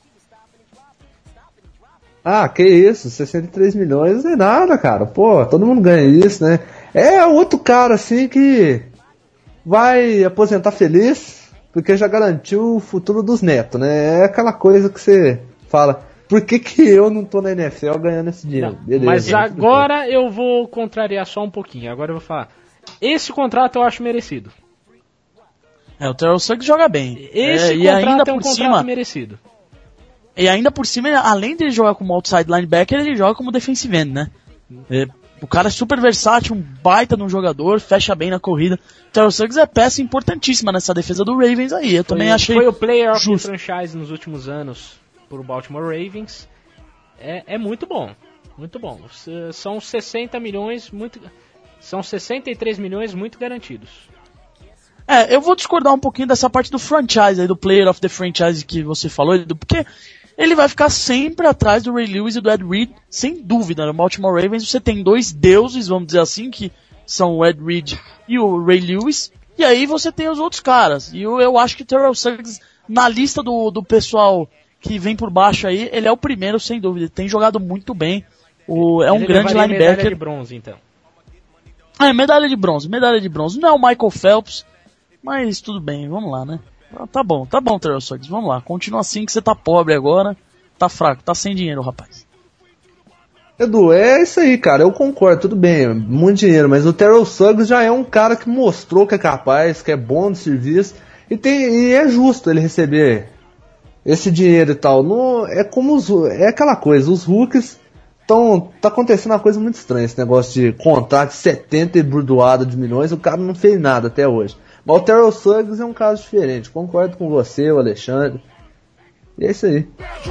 Ah, que isso, sessenta e três milhões não é nada, cara. Pô, todo mundo ganha isso, né? É outro cara, assim, que vai aposentar feliz, porque já garantiu o futuro dos netos, né? É aquela coisa que você fala, por que que eu não tô na N F L ganhando esse dinheiro? Não, Beleza, mas agora eu vou contrariar só um pouquinho. Agora eu vou falar, esse contrato eu acho merecido. É, o Terrell Suggs joga bem. Esse é, contrato e ainda é um por contrato cima, merecido. E ainda por cima, além de ele jogar como outside linebacker, ele joga como defensive end, né? É, o cara é super versátil, um baita de um jogador, fecha bem na corrida. O Terrell Suggs é peça importantíssima nessa defesa do Ravens aí. Eu Foi, também achei foi o player of the justo. franchise nos últimos anos pro Baltimore Ravens. É, é muito bom, muito bom. S- São sessenta milhões, muito, são sessenta e três milhões muito garantidos. É, eu vou discordar um pouquinho dessa parte do franchise aí, do player of the franchise que você falou, Edu, porque ele vai ficar sempre atrás do Ray Lewis e do Ed Reed, sem dúvida. No Baltimore Ravens você tem dois deuses, vamos dizer assim, que são o Ed Reed e o Ray Lewis, e aí você tem os outros caras. E eu, eu acho que o Terrell Suggs, na lista do, do pessoal que vem por baixo aí, ele é o primeiro, sem dúvida. Ele tem jogado muito bem, o, é um Ele grande levaria medalha linebacker. de bronze, então. É, medalha de bronze, medalha de bronze. Não é o Michael Phelps, mas tudo bem, vamos lá, né? Ah, tá bom, tá bom, Terrell Suggs, vamos lá. Continua assim que você tá pobre agora, tá fraco, tá sem dinheiro, rapaz. Edu, é isso aí, cara, eu concordo, tudo bem, muito dinheiro, mas o Terrell Suggs já é um cara que mostrou que é capaz, que é bom de serviço, e, tem, e é justo ele receber esse dinheiro e tal. Não, é como os, é aquela coisa, os rookies estão, tá acontecendo uma coisa muito estranha, esse negócio de contrato de setenta e burdoada de milhões, o cara não fez nada até hoje. Mas o Terrell Suggs é um caso diferente, concordo com você, o Alexandre, e é isso aí.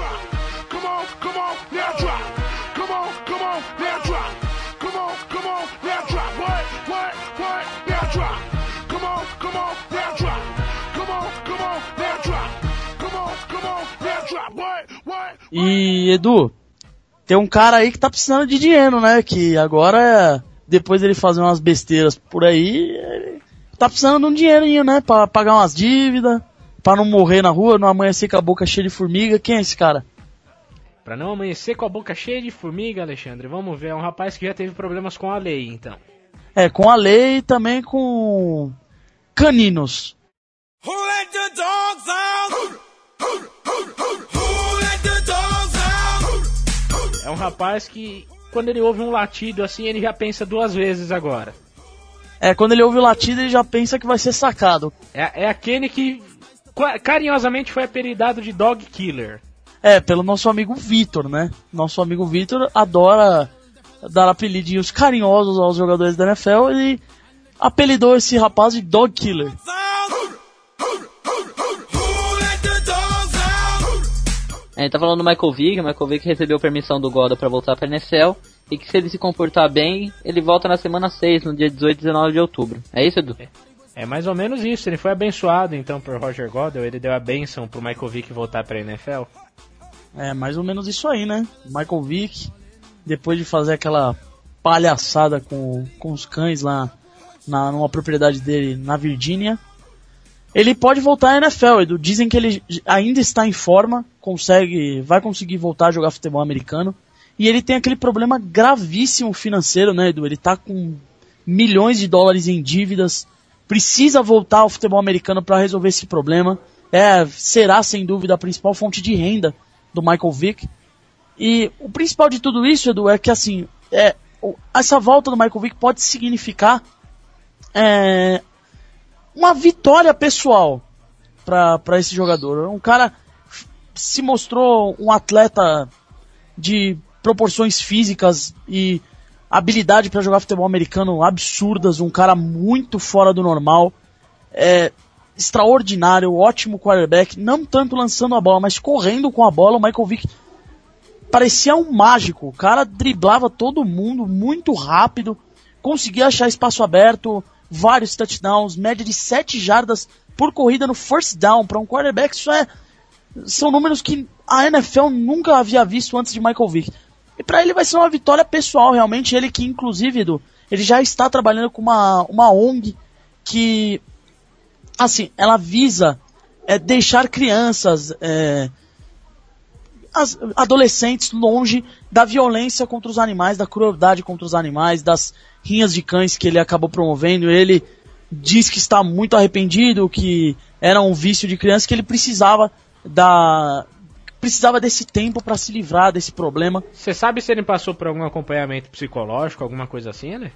E, Edu, tem um cara aí que tá precisando de dinheiro, né? Que agora, depois dele fazer umas besteiras por aí, ele tá precisando de um dinheirinho, né? Pra pagar umas dívidas, pra não morrer na rua, não amanhecer com a boca cheia de formiga. Quem é esse cara? Pra não amanhecer com a boca cheia de formiga, Alexandre, vamos ver, é um rapaz que já teve problemas com a lei, então. É, com a lei e também com caninos. Who let the dogs out? Who let the dogs out? É um rapaz que, quando ele ouve um latido assim, ele já pensa duas vezes agora. É, quando ele ouve o latido, ele já pensa que vai ser sacado. É, é aquele que carinhosamente foi apelidado de Dog Killer. É, pelo nosso amigo Vitor, né? Nosso amigo Vitor adora dar apelidinhos carinhosos aos jogadores da N F L e apelidou esse rapaz de Dog Killer. A gente tá falando do Michael Vick. O Michael Vick recebeu permissão do Goda pra voltar pra N F L e que se ele se comportar bem, ele volta na semana seis, no dia dezoito e dezenove de outubro. É isso, Edu? É, é mais ou menos isso. Ele foi abençoado então por Roger Goodell. Ele deu a bênção pro Michael Vick voltar pra N F L. É, mais ou menos isso aí, né? Michael Vick, depois de fazer aquela palhaçada com, com os cães lá na, numa propriedade dele na Virgínia, ele pode voltar à N F L, Edu. Dizem que ele ainda está em forma, consegue, vai conseguir voltar a jogar futebol americano. E ele tem aquele problema gravíssimo financeiro, né, Edu? Ele tá com milhões de dólares em dívidas, precisa voltar ao futebol americano para resolver esse problema. É, será, sem dúvida, a principal fonte de renda do Michael Vick. E o principal de tudo isso, Edu, é que assim, é, essa volta do Michael Vick pode significar é, uma vitória pessoal para esse jogador. Um cara se mostrou um atleta de proporções físicas e habilidade para jogar futebol americano absurdas, um cara muito fora do normal, é, extraordinário, ótimo quarterback, não tanto lançando a bola, mas correndo com a bola. O Michael Vick parecia um mágico, o cara driblava todo mundo muito rápido, conseguia achar espaço aberto, vários touchdowns, média de sete jardas por corrida no first down para um quarterback. Isso é, são números que a N F L nunca havia visto antes de Michael Vick. E para ele vai ser uma vitória pessoal, realmente. Ele que, inclusive, Edu, ele já está trabalhando com uma, uma O N G que, assim, ela visa é, deixar crianças, é, as, adolescentes longe da violência contra os animais, da crueldade contra os animais, das rinhas de cães que ele acabou promovendo. Ele diz que está muito arrependido, que era um vício de criança, que ele precisava da... precisava desse tempo para se livrar desse problema. Você sabe se ele passou por algum acompanhamento psicológico, alguma coisa assim, né?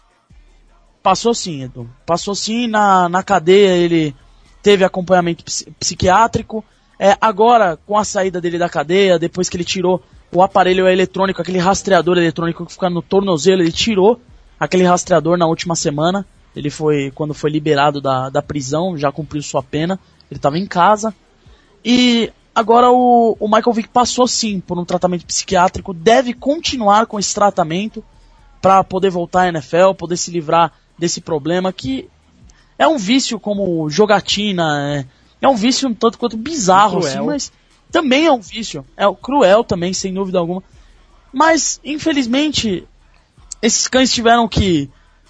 Passou sim, Edu. Passou sim, na, na cadeia ele teve acompanhamento ps- psiquiátrico. É, agora, com a saída dele da cadeia, depois que ele tirou o aparelho eletrônico, aquele rastreador eletrônico que fica no tornozelo, ele tirou aquele rastreador na última semana. Ele foi, quando foi liberado da, da prisão, já cumpriu sua pena. Ele estava em casa. E agora o, o Michael Vick passou sim por um tratamento psiquiátrico, deve continuar com esse tratamento para poder voltar à N F L, poder se livrar desse problema que é um vício como jogatina, é, é um vício um tanto quanto bizarro, assim, mas também é um vício, é cruel também, sem dúvida alguma. Mas, infelizmente, esses cães tiveram que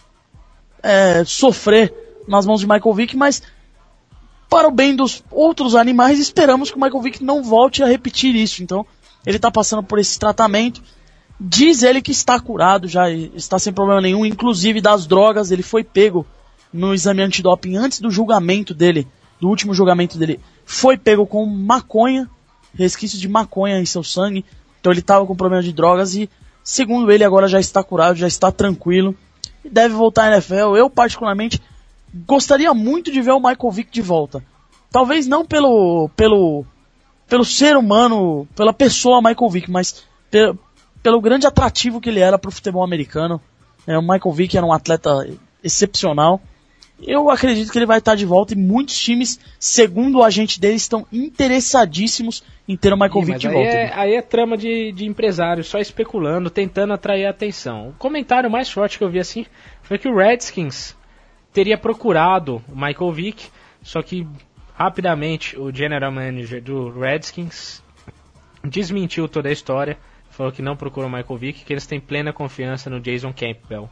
é, sofrer nas mãos de Michael Vick, mas para o bem dos outros animais, esperamos que o Michael Vick não volte a repetir isso. Então, ele está passando por esse tratamento. Diz ele que está curado, já está sem problema nenhum, inclusive das drogas. Ele foi pego no exame antidoping antes do julgamento dele, do último julgamento dele. Foi pego com maconha, resquícios de maconha em seu sangue. Então ele estava com problema de drogas e, segundo ele, agora já está curado, já está tranquilo. E deve voltar à N F L. Eu, particularmente, gostaria muito de ver o Michael Vick de volta. Talvez não pelo, pelo, pelo ser humano, pela pessoa Michael Vick, mas pelo, pelo grande atrativo que ele era para o futebol americano. É, o Michael Vick era um atleta excepcional. Eu acredito que ele vai estar de volta e muitos times, segundo o agente dele, estão interessadíssimos em ter o Michael Sim, Vick de aí volta. É, aí é trama de, de empresário, só especulando, tentando atrair a atenção. O comentário mais forte que eu vi assim foi que o Redskins teria procurado o Michael Vick, só que rapidamente o general manager do Redskins desmentiu toda a história, falou que não procurou o Michael Vick, que eles têm plena confiança no Jason Campbell.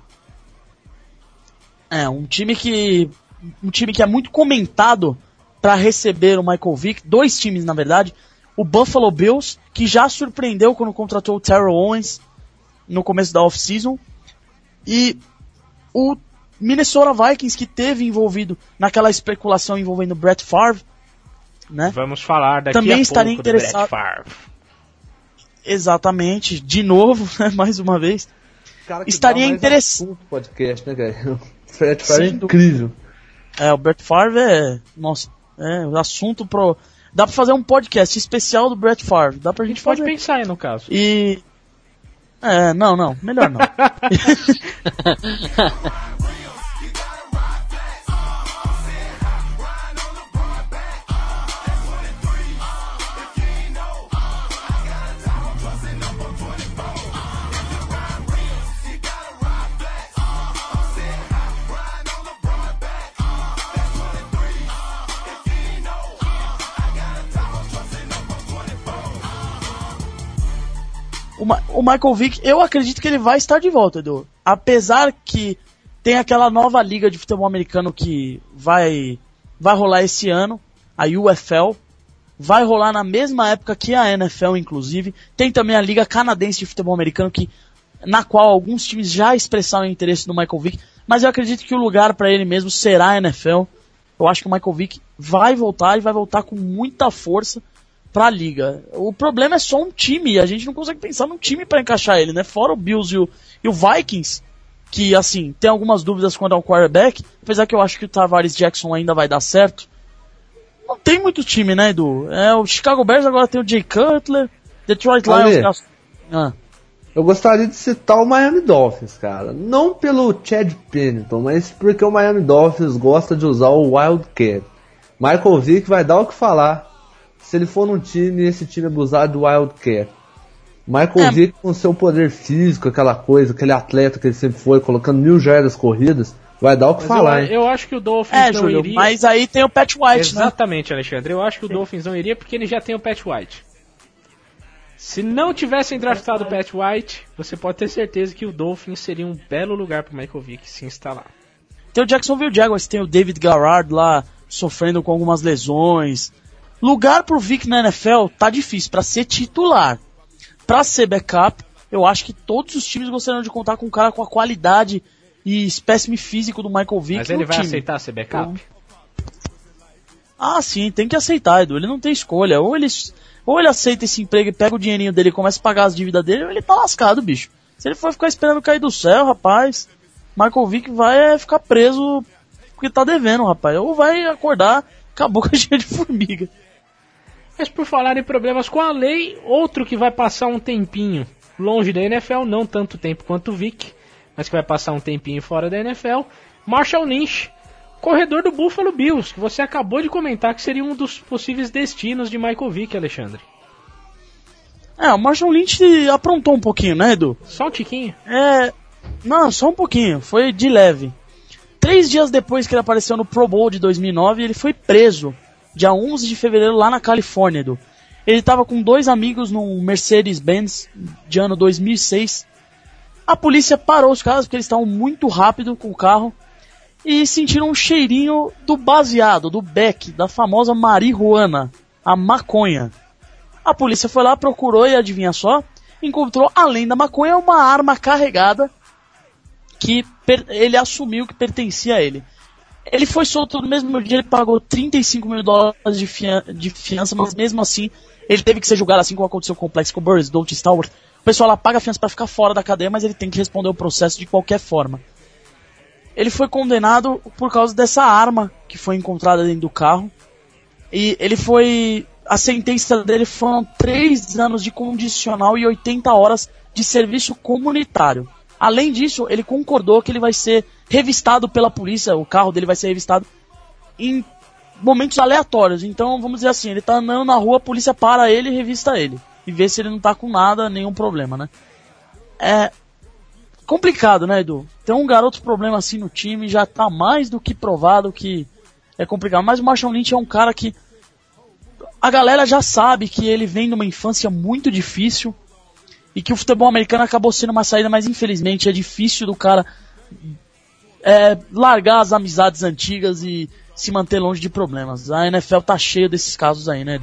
É, um time que um time que é muito comentado para receber o Michael Vick, dois times na verdade, o Buffalo Bills, que já surpreendeu quando contratou o Terrell Owens no começo da off-season, e o Minnesota Vikings, que teve envolvido naquela especulação envolvendo o Brett Favre, né? Vamos falar daqui Também a estaria pouco interessado... do Brett Favre. Exatamente, de novo, né, mais uma vez. Cara que estaria dá mais interessante. assunto podcast, né, cara? O Brett Favre é incrível. É, o Brett Favre é, nossa, É, o assunto pro... Dá pra fazer um podcast especial do Brett Favre. Dá pra A gente, gente pode fazer. pensar aí no caso. E... É, não, não. Melhor não. O, Ma- o Michael Vick, eu acredito que ele vai estar de volta, Edu. Apesar que tem aquela nova liga de futebol americano que vai, vai rolar esse ano, a U F L. Vai rolar na mesma época que a N F L, inclusive. Tem também a Liga Canadense de Futebol Americano, que, na qual alguns times já expressaram interesse no Michael Vick. Mas eu acredito que o lugar para ele mesmo será a N F L. Eu acho que o Michael Vick vai voltar e vai voltar com muita força pra liga. O problema é só um time, a gente não consegue pensar num time pra encaixar ele, né? Fora o Bills e o, e o Vikings, que, assim, tem algumas dúvidas quanto ao quarterback, apesar que eu acho que o Tavares Jackson ainda vai dar certo. Não tem muito time, né, Edu? É, o Chicago Bears agora tem o Jay Cutler, Detroit Lions... Ah. Eu gostaria de citar o Miami Dolphins, cara. Não pelo Chad Pennington, mas porque o Miami Dolphins gosta de usar o Wildcat. Michael Vick vai dar o que falar se ele for num time e esse time abusar do Wildcat. Michael É. Vick, com seu poder físico, aquela coisa, aquele atleta que ele sempre foi, colocando mil jardas corridas, vai dar o que Mas falar, eu, hein? eu acho que o Dolphins É, não Júlio, iria... mas aí tem o Pat White, né? Exatamente, Alexandre. Eu acho que o Dolphins não iria porque ele já tem o Pat White. Se não tivessem draftado o Pat White, você pode ter certeza que o Dolphins seria um belo lugar para o Michael Vick se instalar. Tem o Jacksonville Jaguars, tem o David Garrard lá sofrendo com algumas lesões. Lugar pro Vick na N F L tá difícil. Pra ser titular, pra ser backup, eu acho que todos os times gostariam de contar com um cara com a qualidade e espécime físico do Michael Vick. Mas ele no vai time. aceitar ser backup? Ah, sim, tem que aceitar, Edu. Ele não tem escolha. Ou ele, ou ele aceita esse emprego e pega o dinheirinho dele e começa a pagar as dívidas dele, ou ele tá lascado, bicho. Se ele for ficar esperando cair do céu, rapaz, Michael Vick vai ficar preso porque tá devendo, rapaz. Ou vai acordar com a boca cheia de formiga. Mas por falar em problemas com a lei, outro que vai passar um tempinho longe da N F L, não tanto tempo quanto o Vick, mas que vai passar um tempinho fora da N F L, Marshall Lynch, corredor do Buffalo Bills, que você acabou de comentar que seria um dos possíveis destinos de Michael Vick, Alexandre. É, o Marshall Lynch aprontou um pouquinho, né, Edu? Só um tiquinho. É, não, só um pouquinho, foi de leve. Três dias depois que ele apareceu no Pro Bowl de dois mil e nove, ele foi preso, dia onze de fevereiro, lá na Califórnia, Edu. Ele estava com dois amigos num Mercedes-Benz de ano dois mil e seis. A polícia parou os caras porque eles estavam muito rápido com o carro e sentiram um cheirinho do baseado, do beck, da famosa marihuana, a maconha. A polícia foi lá, procurou e adivinha só, encontrou, além da maconha, uma arma carregada que per- ele assumiu que pertencia a ele. Ele foi solto no mesmo dia, ele pagou trinta e cinco mil dólares de, fian- de fiança, mas mesmo assim, ele teve que ser julgado, assim como aconteceu com o Plex, com o Burris, Dolce Stallworth. O pessoal lá paga a fiança para ficar fora da cadeia, mas ele tem que responder o processo de qualquer forma. Ele foi condenado por causa dessa arma que foi encontrada dentro do carro. E ele foi... A sentença dele foram três anos de condicional e oitenta horas de serviço comunitário. Além disso, ele concordou que ele vai ser revistado pela polícia, o carro dele vai ser revistado em momentos aleatórios. Então, vamos dizer assim, ele tá andando na rua, a polícia para ele e revista ele. E vê se ele não tá com nada, nenhum problema, né? É complicado, né, Edu? Tem um garoto problema assim no time, já tá mais do que provado que é complicado. Mas o Marshall Lynch é um cara que a galera já sabe que ele vem de uma infância muito difícil e que o futebol americano acabou sendo uma saída, mas infelizmente é difícil do cara é, largar as amizades antigas e se manter longe de problemas. A N F L tá cheia desses casos aí, né, Edu?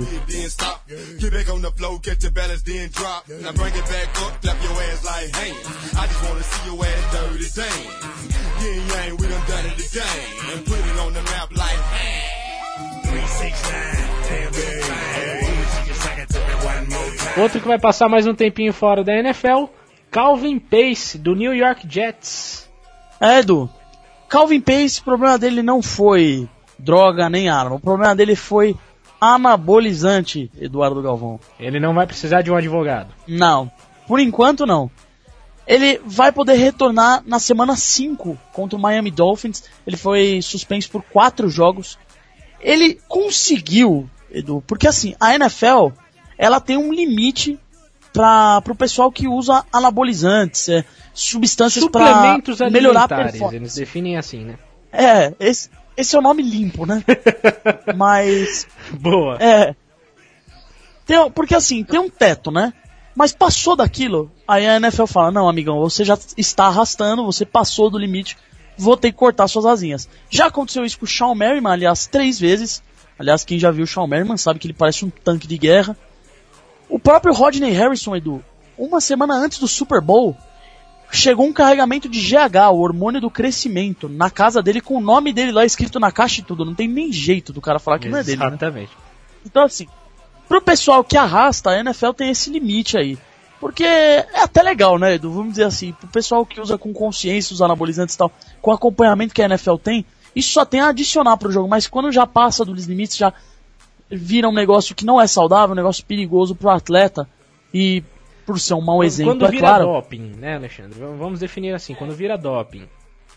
Outro que vai passar mais um tempinho fora da N F L, Calvin Pace, do New York Jets. É, Edu, Calvin Pace, o problema dele não foi droga nem arma. O problema dele foi anabolizante, Eduardo Galvão. Ele não vai precisar de um advogado. Não, por enquanto não. Ele vai poder retornar na semana cinco contra o Miami Dolphins. Ele foi suspenso por quatro jogos. Ele conseguiu, Edu, porque assim, a N F L, ela tem um limite para o pessoal que usa anabolizantes, é, substâncias para melhorar a performance. Eles definem assim, né? É, esse, esse é o nome limpo, né? Mas... Boa. É. Tem, porque assim, tem um teto, né? Mas passou daquilo, aí a N F L fala, não, amigão, você já está arrastando, você passou do limite, vou ter que cortar suas asinhas. Já aconteceu isso com o Sean Merriman, aliás, três vezes. Aliás, quem já viu o Sean Merriman sabe que ele parece um tanque de guerra. O próprio Rodney Harrison, Edu, uma semana antes do Super Bowl, chegou um carregamento de G H, o hormônio do crescimento, na casa dele, com o nome dele lá escrito na caixa e tudo. Não tem nem jeito do cara falar que não é dele. Exatamente. Né? Então, assim, pro pessoal que arrasta, a N F L tem esse limite aí. Porque é até legal, né, Edu? Vamos dizer assim, pro pessoal que usa com consciência os anabolizantes e tal, com o acompanhamento que a N F L tem, isso só tem a adicionar pro jogo. Mas quando já passa dos limites, já vira um negócio que não é saudável, um negócio perigoso pro atleta. E por ser um mau exemplo, quando é vira claro. Doping, né, Alexandre? Vamos definir assim, quando vira doping.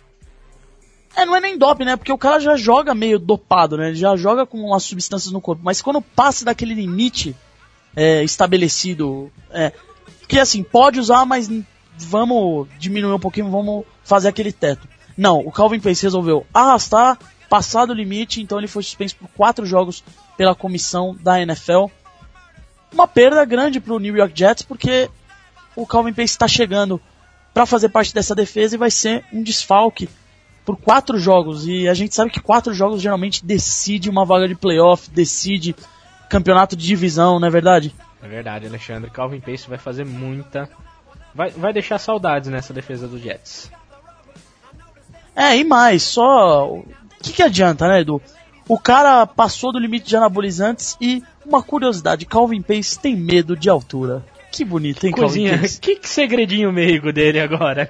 É, não é nem doping, né? Porque o cara já joga meio dopado, né? Ele já joga com umas substâncias no corpo. Mas quando passa daquele limite é, estabelecido... É, porque assim, pode usar, mas vamos diminuir um pouquinho, vamos fazer aquele teto. Não, o Calvin Pace resolveu arrastar, passar do limite, então ele foi suspenso por quatro jogos pela comissão da N F L. Uma perda grande para o New York Jets, porque o Calvin Pace está chegando para fazer parte dessa defesa e vai ser um desfalque por quatro jogos. E a gente sabe que quatro jogos geralmente decide uma vaga de playoff, decide campeonato de divisão, não é verdade? É verdade, Alexandre. Calvin Pace vai fazer muita... Vai, vai deixar saudades nessa defesa do Jets. É, e mais, só... O que, que adianta, né, Edu? O cara passou do limite de anabolizantes e, uma curiosidade, Calvin Pace tem medo de altura. Que bonito, hein, Coisinha, Calvin Pace? Que, que segredinho meigo dele agora?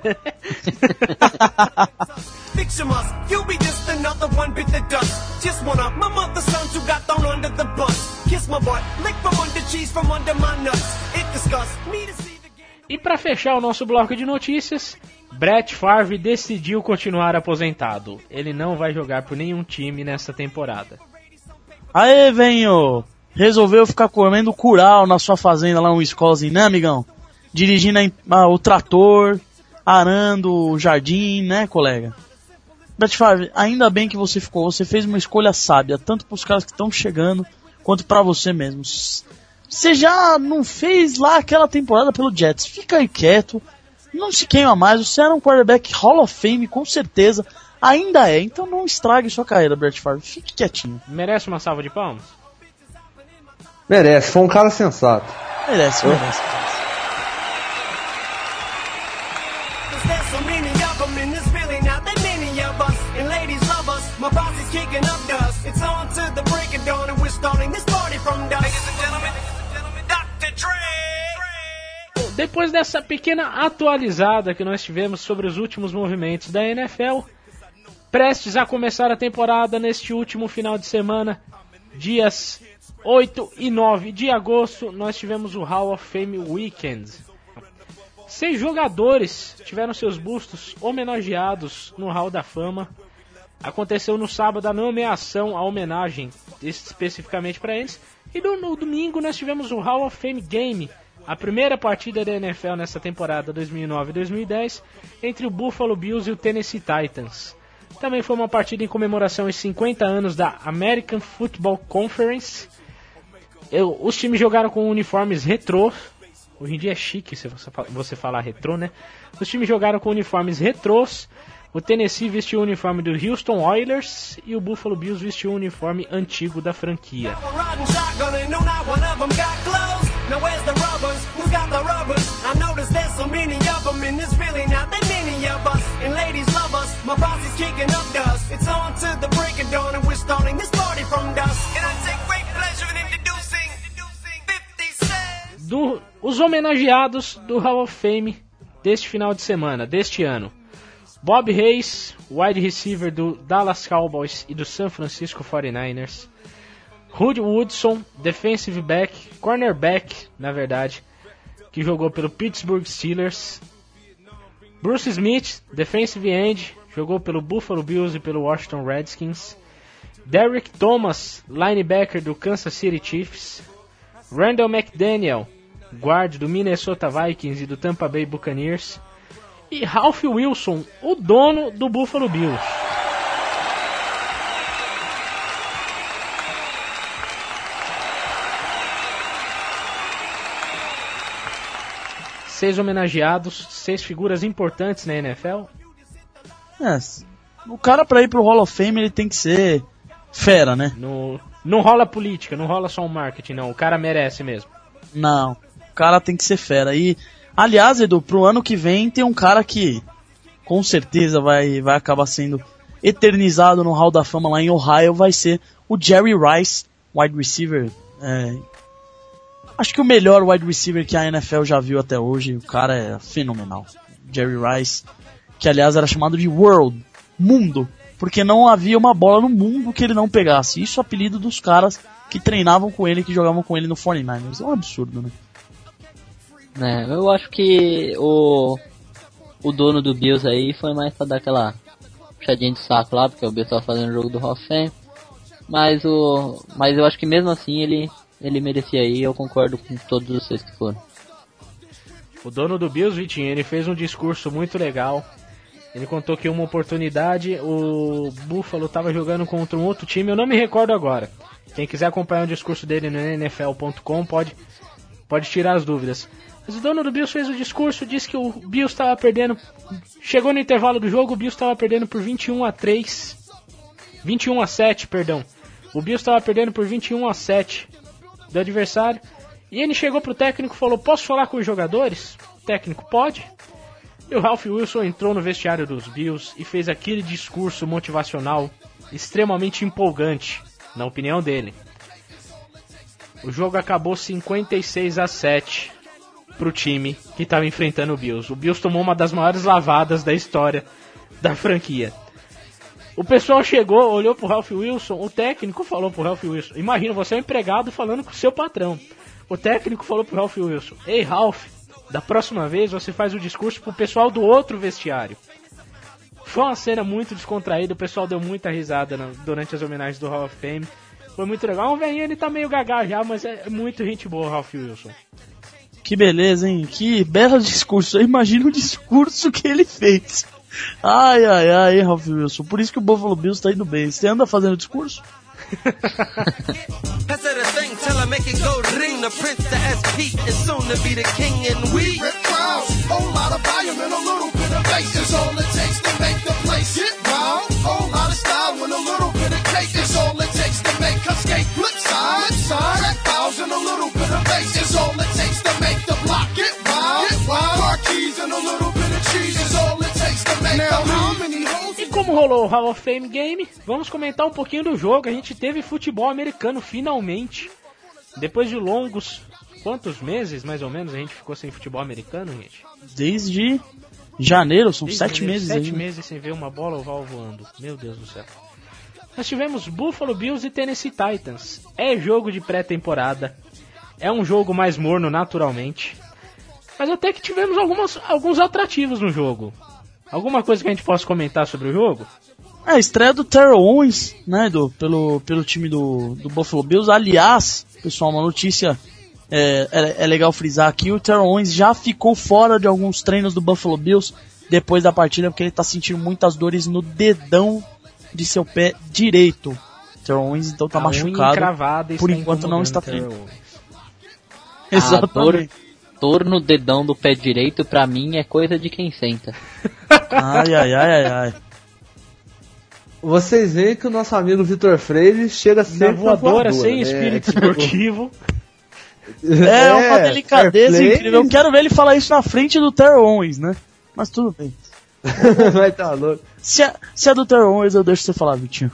E para fechar o nosso bloco de notícias, Brett Favre decidiu continuar aposentado. Ele não vai jogar por nenhum time nessa temporada. Aê, venho! Resolveu ficar comendo curau na sua fazenda lá no Wisconsin, né, amigão? Dirigindo a, a, o trator, arando o jardim, né, colega? Brett Favre, ainda bem que você ficou. Você fez uma escolha sábia, tanto para os caras que estão chegando, quanto para você mesmo. Você já não fez lá aquela temporada pelo Jets. Fica aí quieto, não se queima mais. Você era um quarterback Hall of Fame, com certeza. Ainda é, então não estrague sua carreira, Brett Favre. Fique quietinho. Merece uma salva de palmas? Merece, foi um cara sensato. Merece, Eu? merece. Depois dessa pequena atualizada que nós tivemos sobre os últimos movimentos da N F L, prestes a começar a temporada neste último final de semana, dias oito e nove de agosto, nós tivemos o Hall of Fame Weekend. Seis jogadores tiveram seus bustos homenageados no Hall da Fama. Aconteceu no sábado a nomeação, a homenagem especificamente para eles. E no, no domingo nós tivemos o Hall of Fame Game, a primeira partida da N F L nessa temporada dois mil e nove dois mil e dez, entre o Buffalo Bills e o Tennessee Titans. Também foi uma partida em comemoração aos cinquenta anos da American Football Conference. Eu, os times jogaram com uniformes retrô. Hoje em dia é chique você falar retrô, né? Os times jogaram com uniformes retrôs. O Tennessee vestiu o uniforme do Houston Oilers e o Buffalo Bills vestiu o uniforme antigo da franquia. Do, os homenageados do Hall of Fame deste final de semana, deste ano. Bob Hayes, wide receiver do Dallas Cowboys e do San Francisco forty-niners. Hood Woodson, defensive back, cornerback, na verdade, que jogou pelo Pittsburgh Steelers. Bruce Smith, defensive end, jogou pelo Buffalo Bills e pelo Washington Redskins. Derrick Thomas, linebacker do Kansas City Chiefs. Randall McDaniel, guard do Minnesota Vikings e do Tampa Bay Buccaneers. E Ralph Wilson, o dono do Buffalo Bills. Seis homenageados, seis figuras importantes na N F L. É, o cara pra ir pro Hall of Fame ele tem que ser fera, né? No, não rola política, não rola só um marketing, não. O cara merece mesmo. Não, o cara tem que ser fera. E, aliás, Edu, pro ano que vem tem um cara que com certeza vai, vai acabar sendo eternizado no Hall da Fama lá em Ohio, vai ser o Jerry Rice, wide receiver. É, acho que o melhor wide receiver que a N F L já viu até hoje. O cara é fenomenal. Jerry Rice, que aliás era chamado de World, mundo, porque não havia uma bola no mundo que ele não pegasse. Isso é o apelido dos caras que treinavam com ele, que jogavam com ele no forty-niners. É um absurdo, né? É, eu acho que o, o dono do Bills aí foi mais pra dar aquela puxadinha de saco lá, porque o Bills tava fazendo o jogo do Hall of Fame. Mas, o, mas eu acho que mesmo assim ele, ele merecia aí, eu concordo com todos vocês que foram. O dono do Bills, Vitinho, ele fez um discurso muito legal. Ele contou que uma oportunidade o Buffalo estava jogando contra um outro time, eu não me recordo agora. Quem quiser acompanhar o discurso dele no N F L ponto com pode, pode tirar as dúvidas. Mas o dono do Bills fez o discurso, disse que o Bills estava perdendo. Chegou no intervalo do jogo, o Bills estava perdendo por vinte e um a três. vinte e um a sete, perdão. O Bills estava perdendo por vinte e um a sete do adversário. E ele chegou pro técnico e falou: posso falar com os jogadores? O técnico: pode. E o Ralph Wilson entrou no vestiário dos Bills e fez aquele discurso motivacional extremamente empolgante, na opinião dele. O jogo acabou cinquenta e seis a sete pro time que estava enfrentando o Bills. O Bills tomou uma das maiores lavadas da história da franquia. O pessoal chegou, olhou pro Ralph Wilson, o técnico falou pro Ralph Wilson: imagina, você é um empregado falando com o seu patrão. O técnico falou pro Ralph Wilson: ei, Ralph, da próxima vez você faz o discurso pro pessoal do outro vestiário. Foi uma cena muito descontraída, o pessoal deu muita risada na, durante as homenagens do Hall of Fame. Foi muito legal. O velhinho, ele tá meio gaga já, mas é muito gente boa o Ralph Wilson. Que beleza, hein? Que belo discurso. Eu imagino o discurso que ele fez. Ai, ai, ai, hein, Ralph Wilson. Por isso que o Buffalo Bills tá indo bem. Você anda fazendo discurso? I said a thing till I make it go ring. The prince, the S P is soon to be the king, and we rip crowds. Whole lot of volume and a little bit of bass is all it takes to make the place get wild. Whole lot of style and a little bit of cake is all it takes to make us skate. Flip side, flip side, track files and a little bit of bass is all it takes to make the block get wild. Get wild. Car keys and a little bit of cheese is all it takes to make now, the how many holes. E como rolou o Hall of Fame Game, vamos comentar um pouquinho do jogo. A gente teve futebol americano finalmente. Depois de longos, quantos meses mais ou menos a gente ficou sem futebol americano, gente? Desde janeiro, são Desde sete janeiro, meses Sete aí. meses sem ver uma bola oval voando. Meu Deus do céu. Nós tivemos Buffalo Bills e Tennessee Titans. É jogo de pré-temporada. É um jogo mais morno naturalmente. Mas até que tivemos algumas, alguns atrativos no jogo. Alguma coisa que a gente possa comentar sobre o jogo? É, a estreia do Terrell Owens, né, do, pelo, pelo time do, do Buffalo Bills. Aliás, pessoal, uma notícia é, é, é legal frisar aqui, o Terrell Owens já ficou fora de alguns treinos do Buffalo Bills depois da partida, porque ele tá sentindo muitas dores no dedão de seu pé direito. O Terrell Owens então tá A machucado, encravada por está enquanto não está incomodando treinando. A dor, Exatamente. dor no dedão do pé direito, pra mim, é coisa de quem senta. Ai, ai, ai, ai, ai. Vocês veem que o nosso amigo Vitor Freire chega Na sempre voadora, na voadora, sem né? espírito Tipo, esportivo. É uma delicadeza fair play. incrível. Eu quero ver ele falar isso na frente do Terrell Owens, né? Mas tudo bem. Vai tá louco. Se é, se é do Terrell Owens, eu deixo você falar, Vitinho.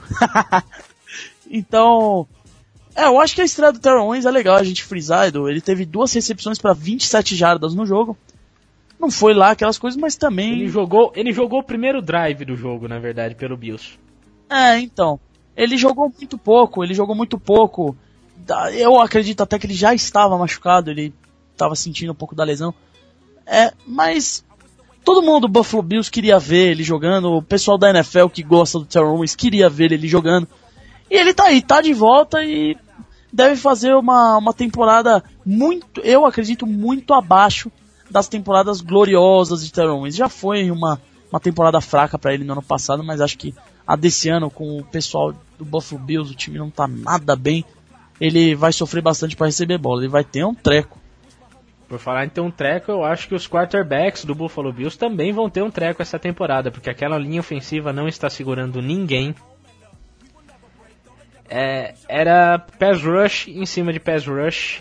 Então, é, eu acho que a estreia do Terrell Owens é legal a gente frisar, Edu. Ele teve duas recepções para vinte e sete jardas no jogo. Não foi lá aquelas coisas, mas também... Ele jogou, ele jogou o primeiro drive do jogo, na verdade, pelo Bills. É, então. Ele jogou muito pouco, ele jogou muito pouco. Eu acredito até que ele já estava machucado, ele estava sentindo um pouco da lesão. É, mas todo mundo do Buffalo Bills queria ver ele jogando, o pessoal da N F L que gosta do Terrell Owens queria ver ele jogando. E ele tá aí, tá de volta e deve fazer uma, uma temporada muito, eu acredito, muito abaixo das temporadas gloriosas de Terrell Owens. Já foi uma, uma temporada fraca para ele no ano passado, mas acho que a desse ano, com o pessoal do Buffalo Bills, o time não tá nada bem, ele vai sofrer bastante para receber bola, ele vai ter um treco. Por falar em ter um treco, eu acho que os quarterbacks do Buffalo Bills também vão ter um treco essa temporada, porque aquela linha ofensiva não está segurando ninguém. É, era pass rush em cima de pass rush.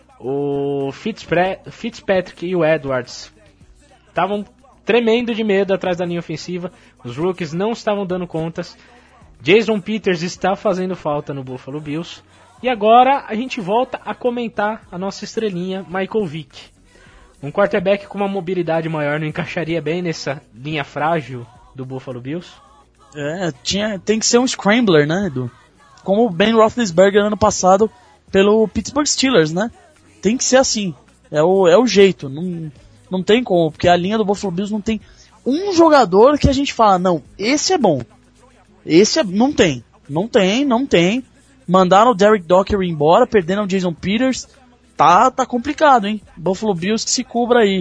O Fitzpatrick e o Edwards estavam tremendo de medo atrás da linha ofensiva. Os rookies não estavam dando contas. Jason Peters está fazendo falta no Buffalo Bills. E agora a gente volta a comentar a nossa estrelinha, Michael Vick. Um quarterback com uma mobilidade maior não encaixaria bem nessa linha frágil do Buffalo Bills? É, tinha, tem que ser um scrambler, né, Edu? Como o Ben Roethlisberger ano passado pelo Pittsburgh Steelers, né? Tem que ser assim. É o, é o jeito. Não, não tem como, porque a linha do Buffalo Bills não tem um jogador que a gente fala, não, esse é bom. Esse é, não tem. Não tem, não tem. Mandaram o Derek Docker embora, perdendo o Jason Peters. Tá, tá complicado, hein? Buffalo Bills que se cubra aí.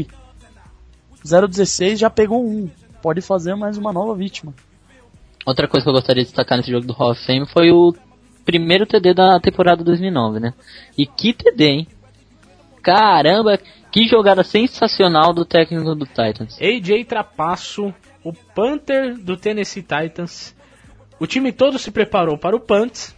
zero dezesseis já pegou um. Pode fazer mais uma nova vítima. Outra coisa que eu gostaria de destacar nesse jogo do Hall of Fame foi o primeiro T D da temporada dois mil e nove, né? E que T D, hein? Caramba, que jogada sensacional do técnico do Titans. A J Trapasso, o punter do Tennessee Titans. O time todo se preparou para o punt.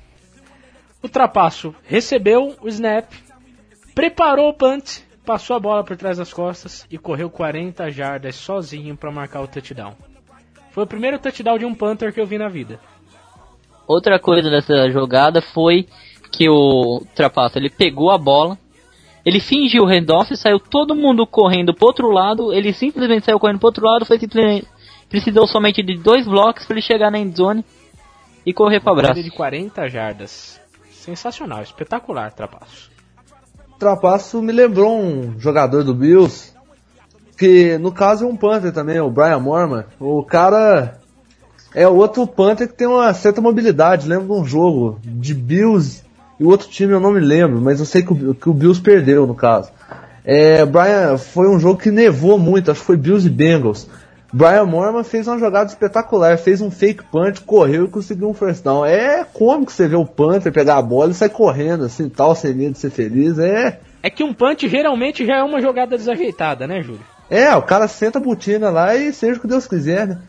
O Trapasso recebeu o snap, preparou o punt, passou a bola por trás das costas e correu quarenta jardas sozinho para marcar o touchdown. Foi o primeiro touchdown de um punter que eu vi na vida. Outra coisa dessa jogada foi que o Trapasso, ele pegou a bola, ele fingiu o handoff, saiu todo mundo correndo pro outro lado, ele simplesmente saiu correndo pro outro lado, foi simplesmente, precisou somente de dois blocos para ele chegar na endzone e correr para o abraço. De quarenta jardas. Sensacional, espetacular, Trapasso. Trapasso me lembrou um jogador do Bills, que no caso é um punter também, o Brian Mormon. O cara é outro punter que tem uma certa mobilidade. Lembro de um jogo de Bills e o outro time eu não me lembro, mas eu sei que o, que o Bills perdeu no caso. É, Brian, foi um jogo que nevou muito, acho que foi Bills e Bengals. Brian Mormon fez uma jogada espetacular, fez um fake punch, correu e conseguiu um first down. É cômico você ver o punter pegar a bola e sair correndo assim, tal, sem medo de ser feliz. É, é que um punch geralmente já é uma jogada desajeitada, né, Júlio? É, o cara senta a botina lá e seja o que Deus quiser, né?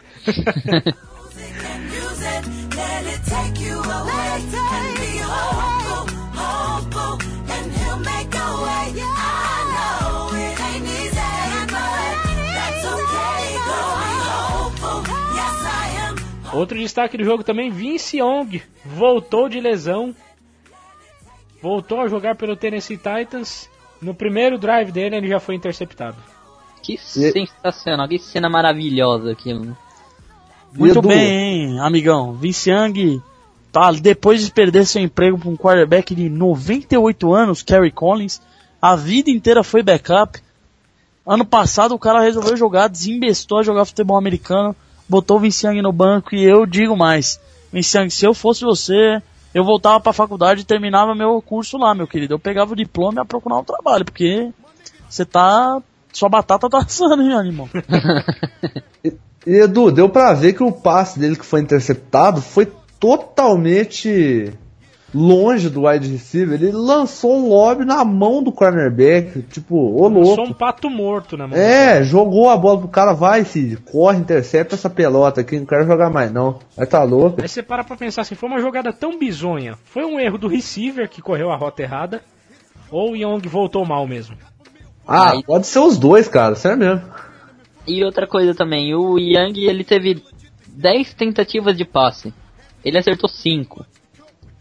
Outro destaque do jogo também, Vince Young voltou de lesão, voltou a jogar pelo Tennessee Titans. No primeiro drive dele ele já foi interceptado. Que e... sensacional, que cena maravilhosa aquilo. Muito bem, hein, amigão. Vince Young, tá, depois de perder seu emprego para um quarterback de noventa e oito anos, Kerry Collins, a vida inteira foi backup. Ano passado o cara resolveu jogar, desembestou a jogar futebol americano, botou o Vince Young no banco e eu digo mais. Vince Young, se eu fosse você, eu voltava pra faculdade e terminava meu curso lá, meu querido. Eu pegava o diploma e ia procurar um trabalho, porque você tá... Sua batata tá assando, hein, animal? e, e Edu, deu pra ver que o passe dele que foi interceptado foi totalmente longe do wide receiver. Ele lançou um lob na mão do cornerback, tipo, ô louco. Lançou um pato morto na mão. É, jogou a bola pro cara, vai filho, corre, intercepta essa pelota aqui, não quero jogar mais não. Vai tá louco. Aí você para pra pensar assim, foi uma jogada tão bizonha, foi um erro do receiver que correu a rota errada, ou o Young voltou mal mesmo? Ah, Aí... pode ser os dois, cara, sério mesmo. E outra coisa também, o Young, ele teve dez tentativas de passe, ele acertou cinco.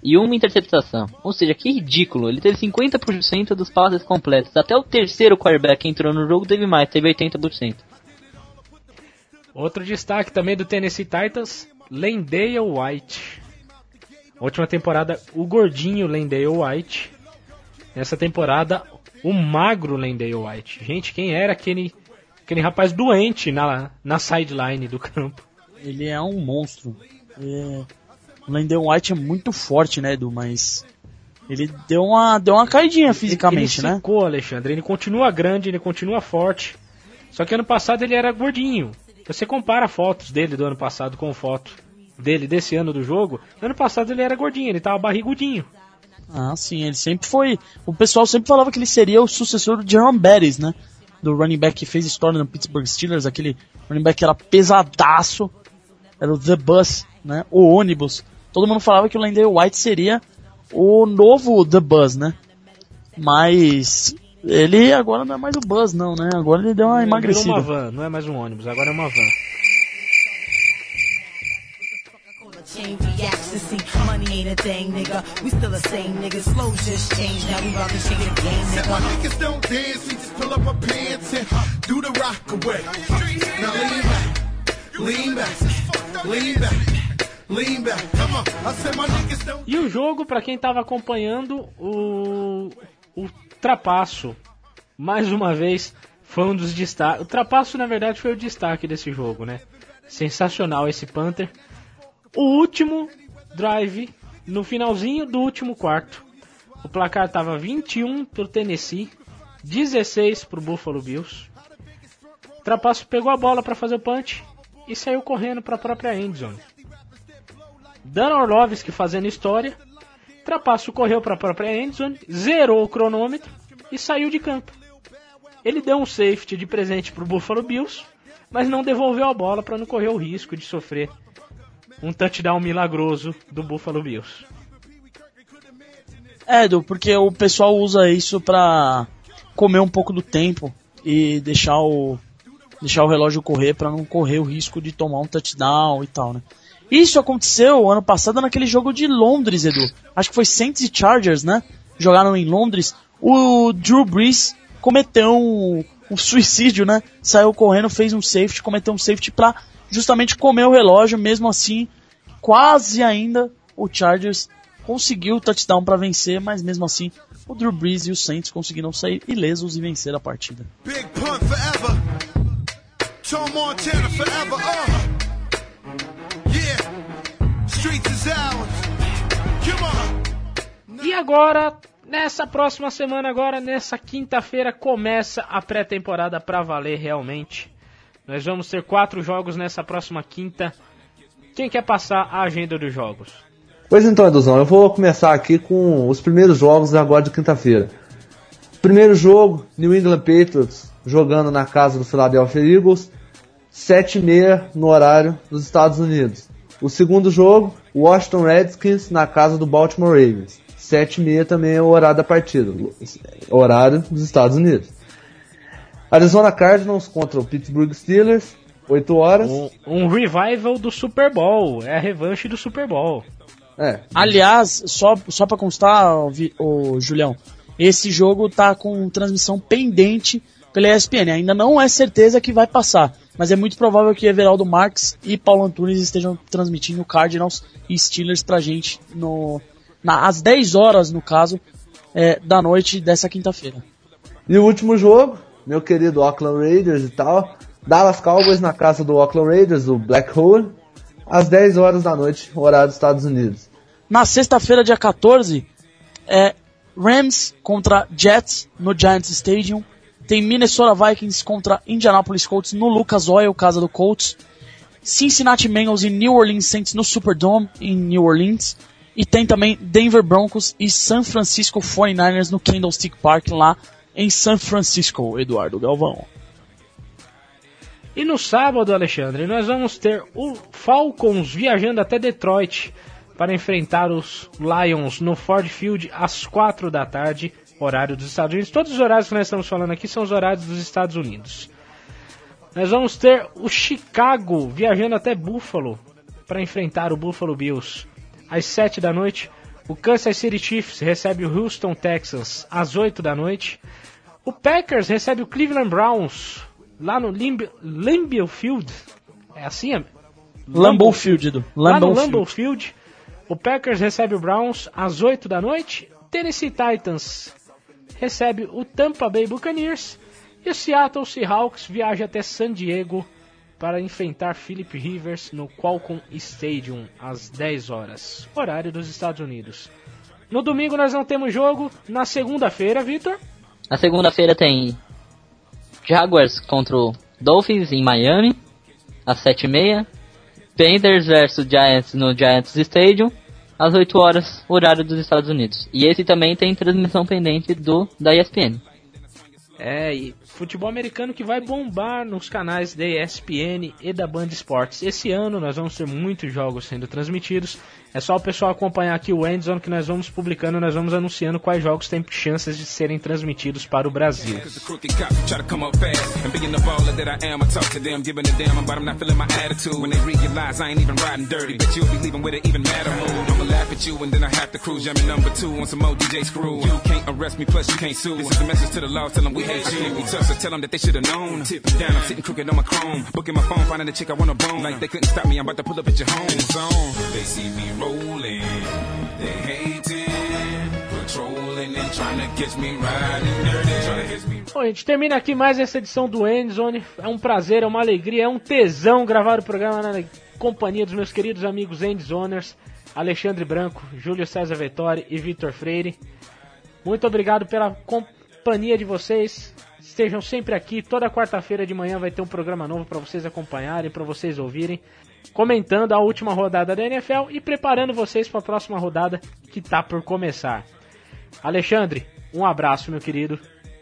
e uma interceptação. Ou seja, que ridículo. Ele teve cinquenta por cento dos passes completos. Até o terceiro quarterback que entrou no jogo teve mais, teve oitenta por cento. Outro destaque também do Tennessee Titans, Lendale White. Última temporada, o gordinho Lendale White. Nessa temporada, o magro Lendale White. Gente, quem era aquele, aquele rapaz doente na, na sideline do campo? Ele é um monstro. É... O Lendale White é muito forte, né, Edu? Mas ele deu uma, deu uma caidinha fisicamente, ele né? Ele secou, Alexandre. Ele continua grande, ele continua forte. Só que ano passado ele era gordinho. Você compara fotos dele do ano passado com foto dele desse ano do jogo. No ano passado ele era gordinho, ele tava barrigudinho. Ah, sim, ele sempre foi... O pessoal sempre falava que ele seria o sucessor do Jerome Bettis, né? Do running back que fez história no Pittsburgh Steelers, aquele running back que era pesadaço, era o The Bus, né? O ônibus. Todo mundo falava que o Lendale White seria o novo The Bus, né? Mas ele agora não é mais o Bus, não, né? Agora ele deu uma Ele emagrecida. virou uma van, não é mais um ônibus, agora é uma van. Chain reaction, see, money ain't a thing, nigga. We still the same, nigga. Slow just changed, now we about to shake the game, Said my nigga. niggas don't dance, we just pull up our pants and do the rock away. Now lean back, lean back, lean back, lean back. Come on, I said my niggas don't. E o jogo, pra quem tava acompanhando, o, o Trapaço, mais uma vez, foi um dos destaques. O Trapaço, na verdade, foi o destaque desse jogo, né? Sensacional esse Panther. O último drive, no finalzinho do último quarto, o placar estava vinte e um pro Tennessee, dezesseis pro Buffalo Bills. O Trapaço pegou a bola para fazer o punch e saiu correndo para a própria endzone. Dan Orlovsky fazendo história, Trapaço correu para a própria endzone, zerou o cronômetro e saiu de campo. Ele deu um safety de presente pro Buffalo Bills, mas não devolveu a bola para não correr o risco de sofrer um touchdown milagroso do Buffalo Bills. É, Edu, porque o pessoal usa isso pra comer um pouco do tempo e deixar o, deixar o relógio correr pra não correr o risco de tomar um touchdown e tal, né? Isso aconteceu ano passado naquele jogo de Londres, Edu. Acho que foi Saints e Chargers, né? Jogaram em Londres. O Drew Brees cometeu um, um suicídio, né? Saiu correndo, fez um safety, cometeu um safety pra justamente comer o relógio. Mesmo assim, quase ainda o Chargers conseguiu o touchdown para vencer, mas mesmo assim o Drew Brees e os Saints conseguiram sair ilesos e vencer a partida. Big pun forever. Tom Montana forever. Uh. Yeah. Streets is ours. Come on. E agora, nessa próxima semana, agora nessa quinta-feira, começa a pré-temporada para valer realmente. Nós vamos ter quatro jogos nessa próxima quinta. Quem quer passar a agenda dos jogos? Pois então, Eduzão, eu vou começar aqui com os primeiros jogos agora de quinta-feira. Primeiro jogo, New England Patriots jogando na casa do Philadelphia Eagles, sete e meia no horário dos Estados Unidos. O segundo jogo, Washington Redskins na casa do Baltimore Ravens, sete e meia também é o horário da partida, horário dos Estados Unidos. Arizona Cardinals contra o Pittsburgh Steelers, oito horas. Um, um revival do Super Bowl, é a revanche do Super Bowl. É. Aliás, só, só pra constar, o, o Julião, esse jogo tá com transmissão pendente pela E S P N. Ainda não é certeza que vai passar, mas é muito provável que Everaldo Marques e Paulo Antunes estejam transmitindo Cardinals e Steelers pra gente no, na, às dez horas, no caso, é, da noite dessa quinta-feira. E o último jogo, meu querido Oakland Raiders e tal, Dallas Cowboys na casa do Oakland Raiders, do Black Hole, às dez horas da noite, horário dos Estados Unidos. Na sexta-feira, dia quatorze, é Rams contra Jets no Giants Stadium. Tem Minnesota Vikings contra Indianapolis Colts no Lucas Oil, casa do Colts. Cincinnati Bengals e New Orleans Saints no Superdome, em New Orleans. E tem também Denver Broncos e San Francisco forty-niners no Candlestick Park, lá em San Francisco, Eduardo Galvão. E no sábado, Alexandre, nós vamos ter o Falcons viajando até Detroit para enfrentar os Lions no Ford Field às quatro da tarde, horário dos Estados Unidos. Todos os horários que nós estamos falando aqui são os horários dos Estados Unidos. Nós vamos ter o Chicago viajando até Buffalo para enfrentar o Buffalo Bills às sete da noite, O Kansas City Chiefs recebe o Houston Texans às oito da noite. O Packers recebe o Cleveland Browns lá no Limb- Lambeau Field. É assim? É? Lambeau Field. Do. Lá no Lambeau Lambeau Field. Field. O Packers recebe o Browns às oito da noite. Tennessee Titans recebe o Tampa Bay Buccaneers. E o Seattle Seahawks viaja até San Diego para enfrentar Philip Rivers no Qualcomm Stadium às dez horas, horário dos Estados Unidos. No domingo nós não temos jogo. Na segunda-feira, Vitor? Na segunda-feira tem Jaguars contra o Dolphins em Miami, às sete e meia. Panthers versus Giants no Giants Stadium, às oito horas, horário dos Estados Unidos. E esse também tem transmissão pendente do da E S P N. É, e futebol americano que vai bombar nos canais da E S P N e da Band Esportes. Esse ano nós vamos ter muitos jogos sendo transmitidos. É só o pessoal acompanhar aqui o Endzone que nós vamos publicando, nós vamos anunciando quais jogos têm chances de serem transmitidos para o Brasil. Rolling, they hating, patrolling and trying to catch me riding dirty, trying to catch me. Bom, a gente termina aqui mais essa edição do Endzone. É um prazer, é uma alegria, é um tesão gravar o programa na companhia dos meus queridos amigos Endzoners, Alexandre Branco, Júlio César Vettori e Vitor Freire. Muito obrigado pela companhia de vocês. Estejam sempre aqui. Toda quarta-feira de manhã vai ter um programa novo para vocês acompanharem, para vocês ouvirem, comentando a última rodada da N F L e preparando vocês para a próxima rodada que está por começar. Alexandre, um abraço, meu querido.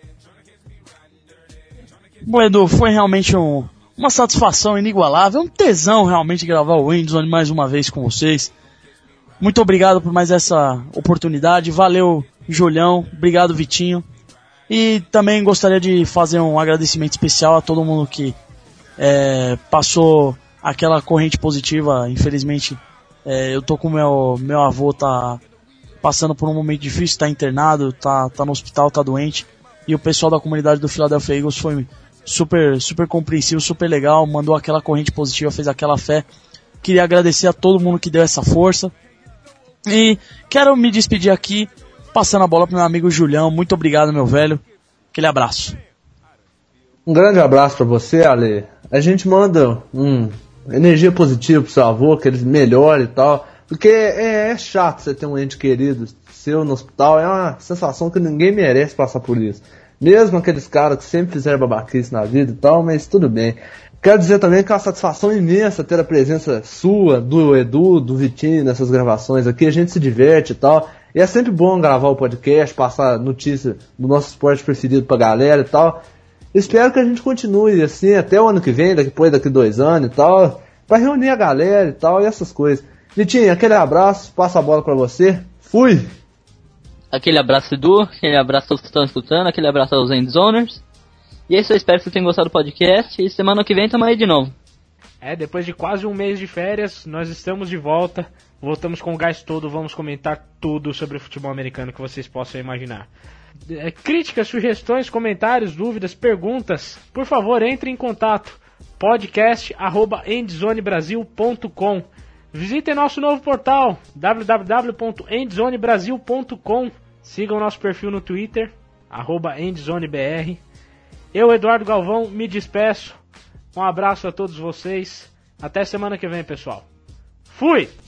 Bom, Edu, foi realmente um, uma satisfação inigualável, um tesão realmente gravar o Endzone mais uma vez com vocês. Muito obrigado por mais essa oportunidade. Valeu, Julião. Obrigado, Vitinho. E também gostaria de fazer um agradecimento especial a todo mundo que é, passou aquela corrente positiva. Infelizmente, é, eu tô com meu meu avô, tá passando por um momento difícil, tá internado, tá, tá no hospital, tá doente. E o pessoal da comunidade do Philadelphia Eagles foi super, super compreensivo, super legal, mandou aquela corrente positiva, fez aquela fé. Queria agradecer a todo mundo que deu essa força. E quero me despedir aqui, passando a bola pro meu amigo Julião. Muito obrigado, meu velho. Aquele abraço. Um grande abraço pra você, Ale. A gente manda um energia positiva pro seu avô, que ele melhore e tal. Porque é, é chato você ter um ente querido seu no hospital. É uma sensação que ninguém merece passar por isso. Mesmo aqueles caras que sempre fizeram babaquice na vida e tal, mas tudo bem. Quero dizer também que é uma satisfação imensa ter a presença sua, do Edu, do Vitinho nessas gravações aqui. A gente se diverte e tal. E é sempre bom gravar o podcast, passar notícia do nosso esporte preferido pra galera e tal. Espero que a gente continue assim até o ano que vem, depois daqui dois anos e tal, pra reunir a galera e tal, e essas coisas. Vitinho, aquele abraço, passa a bola pra você. Fui! Aquele abraço, Edu, aquele abraço a todos que estão escutando, aquele abraço aos Endzoners. E é isso, eu espero que vocês tenham gostado do podcast e semana que vem tamo aí de novo. É, depois de quase um mês de férias, nós estamos de volta. Voltamos com o gás todo, vamos comentar tudo sobre o futebol americano que vocês possam imaginar. É, críticas, sugestões, comentários, dúvidas, perguntas, por favor, entre em contato. podcast arroba endzonebrasil ponto com. Visitem nosso novo portal, w w w ponto endzonebrasil ponto com. Sigam nosso perfil no Twitter, arroba endzonebr. Eu, Eduardo Galvão, me despeço. Um abraço a todos vocês. Até semana que vem, pessoal. Fui!